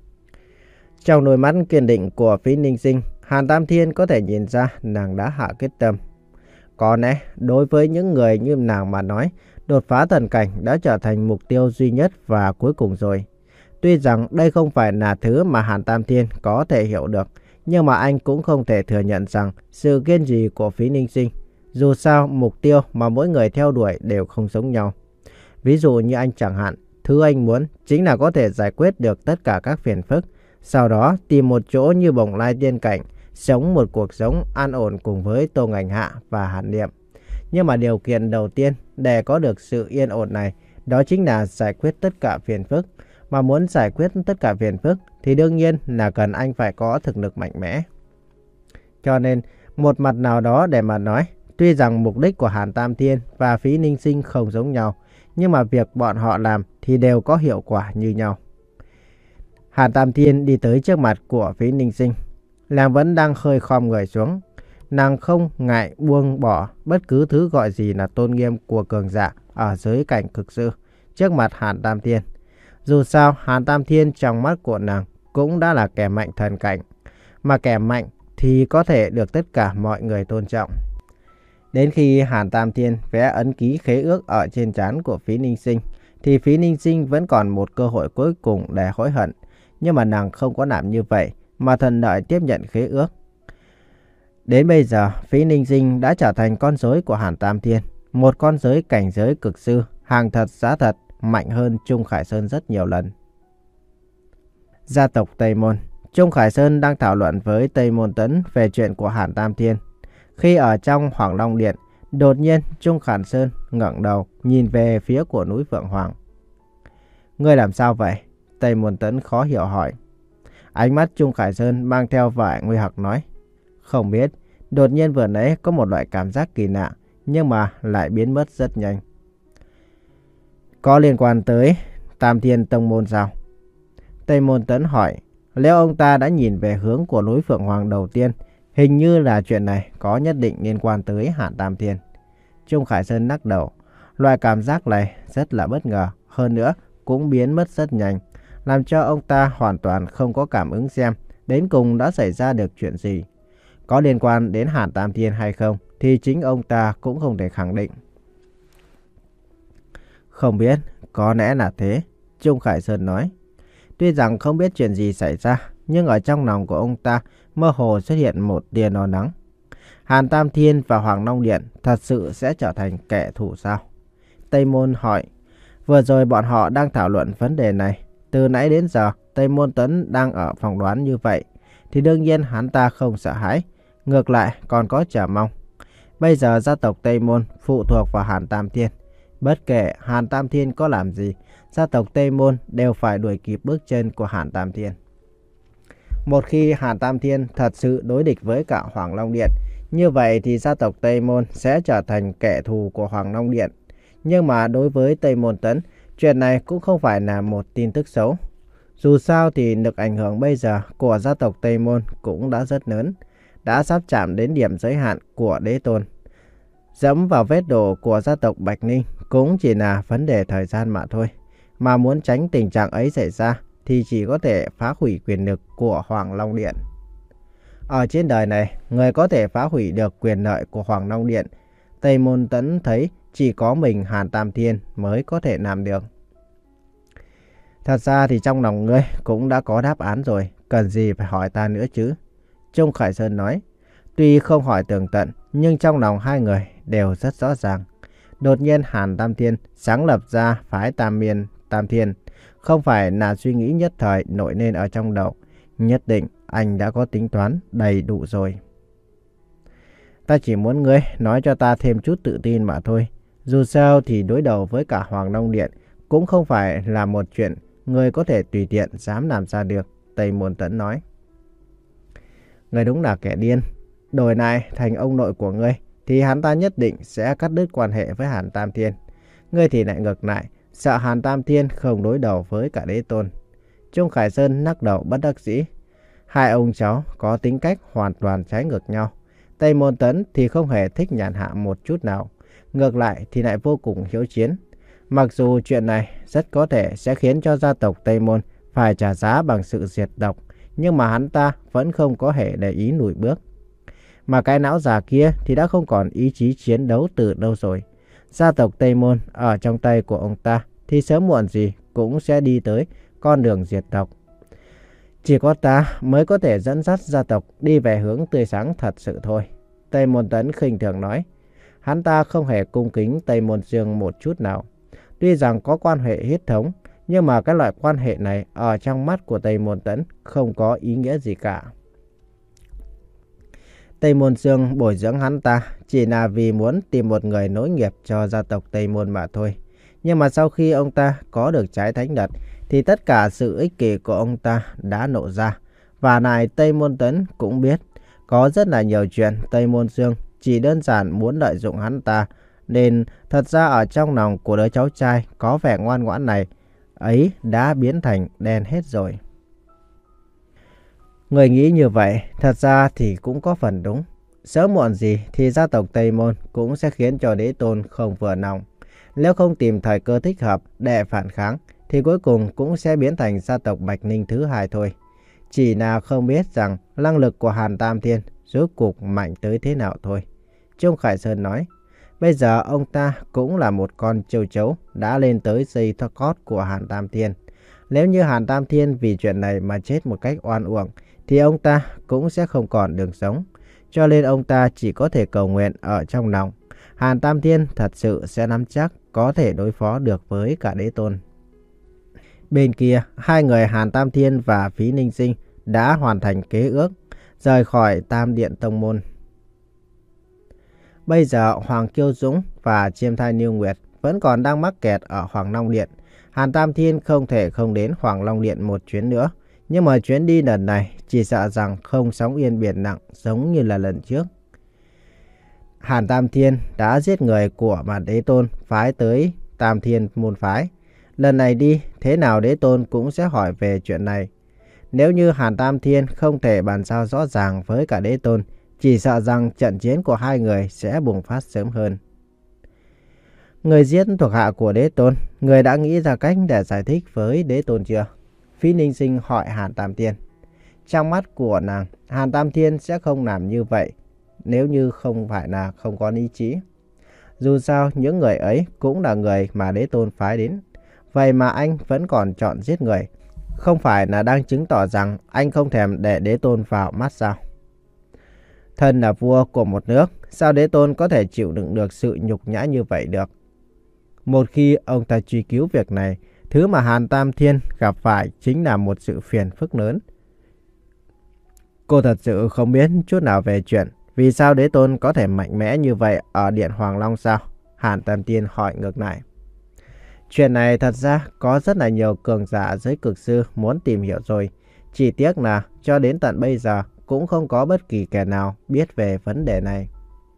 Trong đôi mắt kiên định của Phí Ninh Sinh, Hàn Tam Thiên có thể nhìn ra nàng đã hạ quyết tâm. Có lẽ đối với những người như nàng mà nói, đột phá thần cảnh đã trở thành mục tiêu duy nhất và cuối cùng rồi. Tuy rằng đây không phải là thứ mà Hàn Tam Thiên có thể hiểu được, nhưng mà anh cũng không thể thừa nhận rằng sự kiên trì của Phí Ninh Sinh. Dù sao, mục tiêu mà mỗi người theo đuổi đều không giống nhau. Ví dụ như anh chẳng hạn, thứ anh muốn chính là có thể giải quyết được tất cả các phiền phức, sau đó tìm một chỗ như Bồng Lai Tiên Cảnh, sống một cuộc sống an ổn cùng với Tô Ngành Hạ và Hàn Niệm. Nhưng mà điều kiện đầu tiên để có được sự yên ổn này, đó chính là giải quyết tất cả phiền phức. Mà muốn giải quyết tất cả phiền phức thì đương nhiên là cần anh phải có thực lực mạnh mẽ. Cho nên, một mặt nào đó để mà nói, tuy rằng mục đích của Hàn Tam Thiên và Phí Ninh Sinh không giống nhau, nhưng mà việc bọn họ làm thì đều có hiệu quả như nhau. Hàn Tam Thiên đi tới trước mặt của Phí Ninh Sinh. Nàng vẫn đang hơi khom người xuống. Nàng không ngại buông bỏ bất cứ thứ gọi gì là tôn nghiêm của cường giả ở giới cảnh cực sư trước mặt Hàn Tam Thiên. Dù sao, Hàn Tam Thiên trong mắt của nàng cũng đã là kẻ mạnh thần cảnh. Mà kẻ mạnh thì có thể được tất cả mọi người tôn trọng. Đến khi Hàn Tam Thiên vẽ ấn ký khế ước ở trên trán của Phí Ninh Sinh, thì Phí Ninh Sinh vẫn còn một cơ hội cuối cùng để hối hận. Nhưng mà nàng không có làm như vậy, mà thần đợi tiếp nhận khế ước. Đến bây giờ, Phí Ninh Sinh đã trở thành con rối của Hàn Tam Thiên. Một con rối cảnh giới cực sư, hàng thật giá thật, mạnh hơn Trung Khải Sơn rất nhiều lần. Gia tộc Tây Môn. Trung Khải Sơn đang thảo luận với Tây Môn Tấn về chuyện của Hàn Tam Thiên. Khi ở trong Hoàng Long Điện, đột nhiên Trung Khải Sơn ngẩng đầu nhìn về phía của núi Phượng Hoàng. Ngươi làm sao vậy? Tây Môn Tấn khó hiểu hỏi. Ánh mắt Trung Khải Sơn mang theo vẻ nguy hoặc nói. Không biết, đột nhiên vừa nãy có một loại cảm giác kỳ lạ, nhưng mà lại biến mất rất nhanh. Có liên quan tới Tam Thiên Tông Môn sao? Tây Môn Tấn hỏi. Nếu ông ta đã nhìn về hướng của núi Phượng Hoàng đầu tiên, hình như là chuyện này có nhất định liên quan tới Hàn Tam Thiên. Trung Khải Sơn lắc đầu. Loại cảm giác này rất là bất ngờ, hơn nữa cũng biến mất rất nhanh, làm cho ông ta hoàn toàn không có cảm ứng xem đến cùng đã xảy ra được chuyện gì. Có liên quan đến Hàn Tam Thiên hay không thì chính ông ta cũng không thể khẳng định. Không biết, có lẽ là thế, Trung Khải Sơn nói. Tuy rằng không biết chuyện gì xảy ra, nhưng ở trong lòng của ông ta mơ hồ xuất hiện một tia lo lắng. Hàn Tam Thiên và Hoàng Long Điện thật sự sẽ trở thành kẻ thù sao? Tây Môn hỏi. Vừa rồi bọn họ đang thảo luận vấn đề này. Từ nãy đến giờ, Tây Môn Tấn đang ở phòng đoán như vậy. Thì đương nhiên hắn ta không sợ hãi. Ngược lại còn có chờ mong. Bây giờ gia tộc Tây Môn phụ thuộc vào Hàn Tam Thiên. Bất kể Hàn Tam Thiên có làm gì, gia tộc Tây Môn đều phải đuổi kịp bước chân của Hàn Tam Thiên. Một khi Hàn Tam Thiên thật sự đối địch với cả Hoàng Long Điện, như vậy thì gia tộc Tây Môn sẽ trở thành kẻ thù của Hoàng Long Điện. Nhưng mà đối với Tây Môn Tấn, chuyện này cũng không phải là một tin tức xấu. Dù sao thì lực ảnh hưởng bây giờ của gia tộc Tây Môn cũng đã rất lớn, đã sắp chạm đến điểm giới hạn của đế tôn. Dẫm vào vết đổ của gia tộc Bạch Ninh cũng chỉ là vấn đề thời gian mà thôi. Mà muốn tránh tình trạng ấy xảy ra thì chỉ có thể phá hủy quyền lực của Hoàng Long Điện. Ở trên đời này, người có thể phá hủy được quyền lợi của Hoàng Long Điện, Tây Môn Tấn thấy chỉ có mình Hàn Tam Thiên mới có thể làm được. Thật ra thì trong lòng ngươi cũng đã có đáp án rồi, cần gì phải hỏi ta nữa chứ? Trung Khải Sơn nói. Tuy không hỏi tường tận, nhưng trong lòng hai người đều rất rõ ràng. Đột nhiên Hàn Tam Thiên sáng lập ra phái Tam Miên Tam Thiên, không phải là suy nghĩ nhất thời nổi lên ở trong đầu. Nhất định anh đã có tính toán đầy đủ rồi. Ta chỉ muốn ngươi nói cho ta thêm chút tự tin mà thôi. Dù sao thì đối đầu với cả Hoàng Long Điện cũng không phải là một chuyện ngươi có thể tùy tiện dám làm ra được, Tây Môn Tấn nói. Ngươi đúng là kẻ điên. Đổi lại thành ông nội của ngươi thì hắn ta nhất định sẽ cắt đứt quan hệ với Hàn Tam Thiên. Ngươi thì lại ngược lại, sợ Hàn Tam Thiên không đối đầu với cả đế tôn. Trung Khải Sơn lắc đầu bất đắc dĩ. Hai ông cháu có tính cách hoàn toàn trái ngược nhau. Tây Môn Tấn thì không hề thích nhàn hạ một chút nào. Ngược lại thì lại vô cùng hiếu chiến. Mặc dù chuyện này rất có thể sẽ khiến cho gia tộc Tây Môn phải trả giá bằng sự diệt tộc, nhưng mà hắn ta vẫn không có hề để ý lùi bước. Mà cái não già kia thì đã không còn ý chí chiến đấu từ đâu rồi. Gia tộc Tây Môn ở trong tay của ông ta thì sớm muộn gì cũng sẽ đi tới con đường diệt tộc. Chỉ có ta mới có thể dẫn dắt gia tộc đi về hướng tươi sáng thật sự thôi. Tây Môn Tấn khinh thường nói. Hắn ta không hề cung kính Tây Môn Dương một chút nào. Tuy rằng có quan hệ huyết thống, nhưng mà cái loại quan hệ này ở trong mắt của Tây Môn Tấn không có ý nghĩa gì cả. Tây Môn Dương bồi dưỡng hắn ta chỉ là vì muốn tìm một người nối nghiệp cho gia tộc Tây Môn mà thôi. Nhưng mà sau khi ông ta có được trái thánh đất thì tất cả sự ích kỷ của ông ta đã nổ ra. Và này Tây Môn Tấn cũng biết có rất là nhiều chuyện Tây Môn Dương chỉ đơn giản muốn lợi dụng hắn ta. Nên thật ra ở trong lòng của đứa cháu trai có vẻ ngoan ngoãn này ấy đã biến thành đen hết rồi. Người nghĩ như vậy thật ra thì cũng có phần đúng. Sớm muộn gì thì gia tộc Tây Môn cũng sẽ khiến cho đế tôn không vừa lòng. Nếu không tìm thời cơ thích hợp để phản kháng thì cuối cùng cũng sẽ biến thành gia tộc Bạch Ninh thứ hai thôi. Chỉ là không biết rằng năng lực của Hàn Tam Thiên rốt cuộc mạnh tới thế nào thôi. Trung Khải Sơn nói. Bây giờ ông ta cũng là một con châu chấu đã lên tới dây thoát cót của Hàn Tam Thiên. Nếu như Hàn Tam Thiên vì chuyện này mà chết một cách oan uổng thì ông ta cũng sẽ không còn đường sống. Cho nên ông ta chỉ có thể cầu nguyện ở trong lòng. Hàn Tam Thiên thật sự sẽ nắm chắc có thể đối phó được với cả đế tôn. Bên kia, hai người Hàn Tam Thiên và Phí Ninh Sinh đã hoàn thành kế ước, rời khỏi Tam Điện Tông Môn. Bây giờ Hoàng Kiêu Dũng và Chiêm Thai Niêu Nguyệt vẫn còn đang mắc kẹt ở Hoàng Long Điện. Hàn Tam Thiên không thể không đến Hoàng Long Điện một chuyến nữa. Nhưng mà chuyến đi lần này chỉ sợ rằng không sóng yên biển lặng giống như là lần trước. Hàn Tam Thiên đã giết người của Mạn Đế Tôn phái tới Tam Thiên môn phái. Lần này đi, thế nào Đế Tôn cũng sẽ hỏi về chuyện này. Nếu như Hàn Tam Thiên không thể bàn giao rõ ràng với cả Đế Tôn, chỉ sợ rằng trận chiến của hai người sẽ bùng phát sớm hơn. Người giết thuộc hạ của Đế Tôn, người đã nghĩ ra cách để giải thích với Đế Tôn chưa? Phí Ninh Sinh hỏi Hàn Tam Thiên. Trong mắt của nàng, Hàn Tam Thiên sẽ không làm như vậy nếu như không phải là không có ý chí. Dù sao những người ấy cũng là người mà Đế Tôn phái đến. Vậy mà anh vẫn còn chọn giết người. Không phải là đang chứng tỏ rằng anh không thèm để đế tôn vào mắt sao? Thân là vua của một nước, sao đế tôn có thể chịu đựng được sự nhục nhã như vậy được? Một khi ông ta truy cứu việc này, thứ mà Hàn Tam Thiên gặp phải chính là một sự phiền phức lớn. Cô thật sự không biết chút nào về chuyện vì sao đế tôn có thể mạnh mẽ như vậy ở Điện Hoàng Long sao? Hàn Tam Thiên hỏi ngược lại. Chuyện này thật ra có rất là nhiều cường giả giới cực sư muốn tìm hiểu rồi. Chỉ tiếc là cho đến tận bây giờ cũng không có bất kỳ kẻ nào biết về vấn đề này.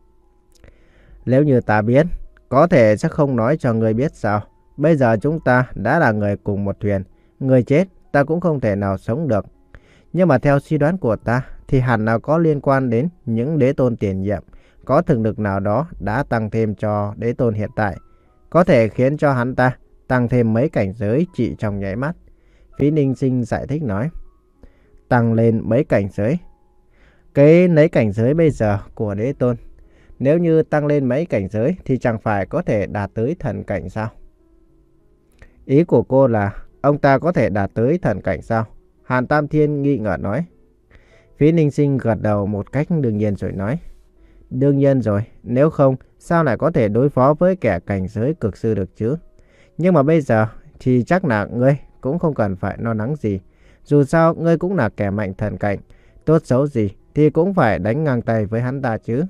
Nếu như ta biết, có thể sẽ không nói cho người biết sao. Bây giờ chúng ta đã là người cùng một thuyền. Người chết ta cũng không thể nào sống được. Nhưng mà theo suy đoán của ta thì hẳn là có liên quan đến những đế tôn tiền nhiệm. Có thực lực nào đó đã tăng thêm cho đế tôn hiện tại. Có thể khiến cho hắn ta tăng thêm mấy cảnh giới chỉ trong nháy mắt. Phí Ninh Sinh giải thích nói. Tăng lên mấy cảnh giới? Cái lấy cảnh giới bây giờ của đế tôn, nếu như tăng lên mấy cảnh giới thì chẳng phải có thể đạt tới thần cảnh sao? Ý của cô là ông ta có thể đạt tới thần cảnh sao? Hàn Tam Thiên nghi ngờ nói. Phí Ninh Sinh gật đầu một cách đương nhiên rồi nói. Đương nhiên rồi, nếu không sao lại có thể đối phó với kẻ cảnh giới cực sư được chứ? Nhưng mà bây giờ thì chắc là ngươi cũng không cần phải lo lắng gì. Dù sao ngươi cũng là kẻ mạnh thần cảnh, tốt xấu gì thì cũng phải đánh ngang tay với hắn ta chứ.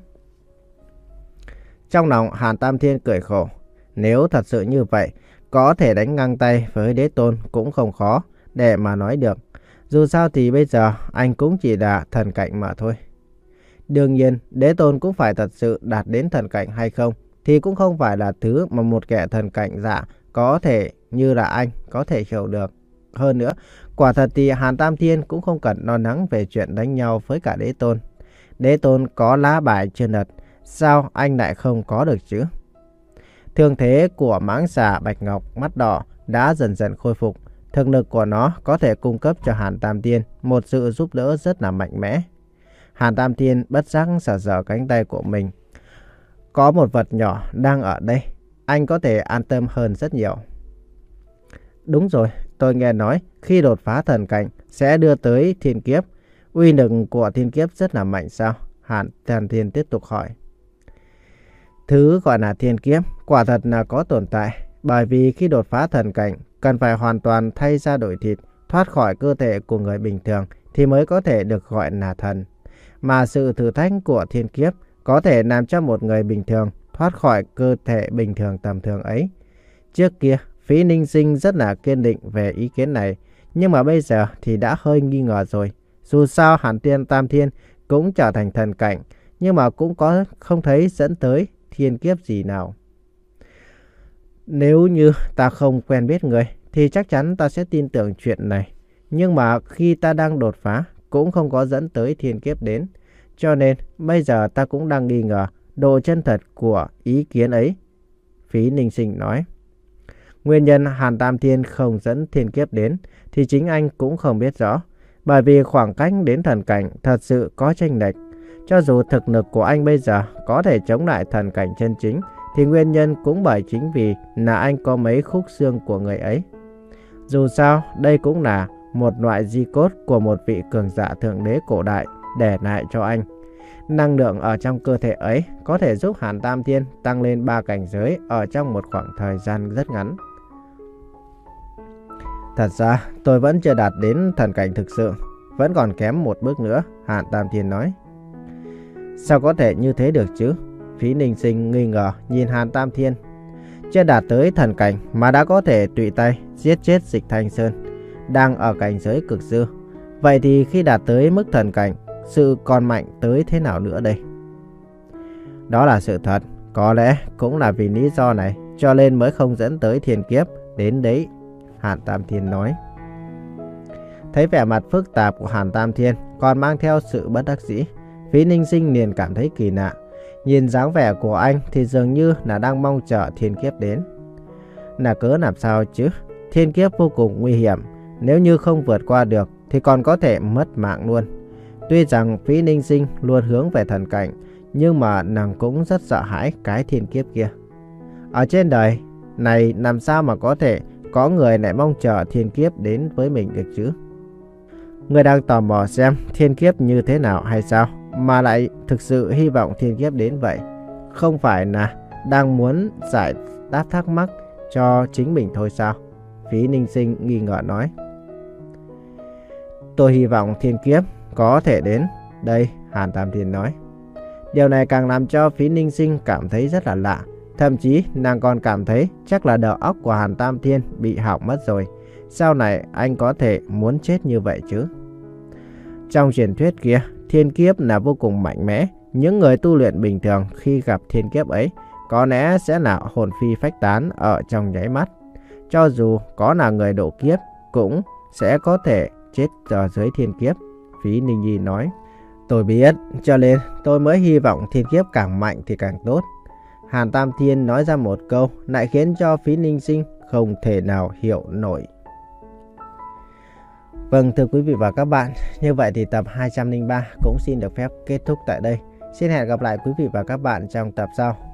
Trong lòng Hàn Tam Thiên cười khổ. Nếu thật sự như vậy, có thể đánh ngang tay với đế tôn cũng không khó để mà nói được. Dù sao thì bây giờ anh cũng chỉ là thần cảnh mà thôi. Đương nhiên, đế tôn cũng phải thật sự đạt đến thần cảnh hay không thì cũng không phải là thứ mà một kẻ thần cảnh giả có thể như là anh có thể hiểu được. Hơn nữa, quả thật thì Hàn Tam Thiên cũng không cần lo lắng về chuyện đánh nhau với cả đế tôn. Đế tôn có lá bài chưa lật, sao anh lại không có được chứ? Thương thế của mãng xà Bạch Ngọc mắt đỏ đã dần dần khôi phục. Thực lực của nó có thể cung cấp cho Hàn Tam Thiên một sự giúp đỡ rất là mạnh mẽ. Hàn Tam Thiên bất giác sờ sờ cánh tay của mình. Có một vật nhỏ đang ở đây, anh có thể an tâm hơn rất nhiều. Đúng rồi, tôi nghe nói khi đột phá thần cảnh sẽ đưa tới thiên kiếp. Uy lực của thiên kiếp rất là mạnh sao? Hàn Tam Thiên tiếp tục hỏi. Thứ gọi là thiên kiếp quả thật là có tồn tại. Bởi vì khi đột phá thần cảnh cần phải hoàn toàn thay da đổi thịt, thoát khỏi cơ thể của người bình thường thì mới có thể được gọi là thần. Mà sự thử thách của thiên kiếp có thể làm cho một người bình thường thoát khỏi cơ thể bình thường tầm thường ấy. Trước kia, Phí Ninh Sinh rất là kiên định về ý kiến này, nhưng mà bây giờ thì đã hơi nghi ngờ rồi. Dù sao Hàn Tiên Tam Thiên cũng trở thành thần cảnh, nhưng mà cũng có không thấy dẫn tới thiên kiếp gì nào. Nếu như ta không quen biết người thì chắc chắn ta sẽ tin tưởng chuyện này. Nhưng mà khi ta đang đột phá cũng không có dẫn tới thiên kiếp đến. Cho nên bây giờ ta cũng đang nghi ngờ độ chân thật của ý kiến ấy. Phí Ninh Sinh nói. Nguyên nhân Hàn Tam Thiên không dẫn thiên kiếp đến thì chính anh cũng không biết rõ. Bởi vì khoảng cách đến thần cảnh thật sự có chênh lệch. Cho dù thực lực của anh bây giờ có thể chống lại thần cảnh chân chính thì nguyên nhân cũng bởi chính vì là anh có mấy khúc xương của người ấy. Dù sao, đây cũng là một loại di cốt của một vị cường giả thượng đế cổ đại để lại cho anh. Năng lượng ở trong cơ thể ấy có thể giúp Hàn Tam Thiên tăng lên ba cảnh giới ở trong một khoảng thời gian rất ngắn. Thật ra, tôi vẫn chưa đạt đến thần cảnh thực sự, vẫn còn kém một bước nữa, Hàn Tam Thiên nói. Sao có thể như thế được chứ? Phí Ninh Sinh nghi ngờ nhìn Hàn Tam Thiên. Chưa đạt tới thần cảnh mà đã có thể tùy tay giết chết Dịch Thanh Sơn, đang ở cảnh giới cực sư. Vậy thì khi đạt tới mức thần cảnh, sự còn mạnh tới thế nào nữa đây? Đó là sự thật. Có lẽ cũng là vì lý do này cho nên mới không dẫn tới thiên kiếp đến đấy, Hàn Tam Thiên nói. Thấy vẻ mặt phức tạp của Hàn Tam Thiên còn mang theo sự bất đắc dĩ, Phí Ninh Sinh liền cảm thấy kỳ lạ. Nhìn dáng vẻ của anh thì dường như là đang mong chờ thiên kiếp đến. Là cớ làm sao chứ? Thiên kiếp vô cùng nguy hiểm. Nếu như không vượt qua được thì còn có thể mất mạng luôn. Tuy rằng Phí Ninh Sinh luôn hướng về thần cảnh, nhưng mà nàng cũng rất sợ hãi cái thiên kiếp kia. Ở trên đời này làm sao mà có thể có người lại mong chờ thiên kiếp đến với mình được chứ? Người đang tò mò xem thiên kiếp như thế nào hay sao mà lại thực sự hy vọng thiên kiếp đến vậy? Không phải là đang muốn giải đáp thắc mắc cho chính mình thôi sao? Phí Ninh Sinh nghi ngờ nói. Tôi hy vọng thiên kiếp có thể đến. Đây, Hàn Tam Thiên nói. Điều này càng làm cho Phí Ninh Sinh cảm thấy rất là lạ. Thậm chí nàng còn cảm thấy chắc là đầu óc của Hàn Tam Thiên bị hỏng mất rồi. Sau này anh có thể muốn chết như vậy chứ? Trong truyền thuyết kia, thiên kiếp là vô cùng mạnh mẽ. Những người tu luyện bình thường khi gặp thiên kiếp ấy có lẽ sẽ là hồn phi phách tán ở trong nháy mắt. Cho dù có là người độ kiếp cũng sẽ có thể chết ở dưới thiên kiếp. Phí Ninh Nhi nói. Tôi biết, cho nên tôi mới hy vọng thiên kiếp càng mạnh thì càng tốt. Hàn Tam Thiên nói ra một câu lại khiến cho Phí Ninh Sinh không thể nào hiểu nổi. Vâng, thưa quý vị và các bạn, như vậy thì tập hai trăm lẻ ba cũng xin được phép kết thúc tại đây. Xin hẹn gặp lại quý vị và các bạn trong tập sau.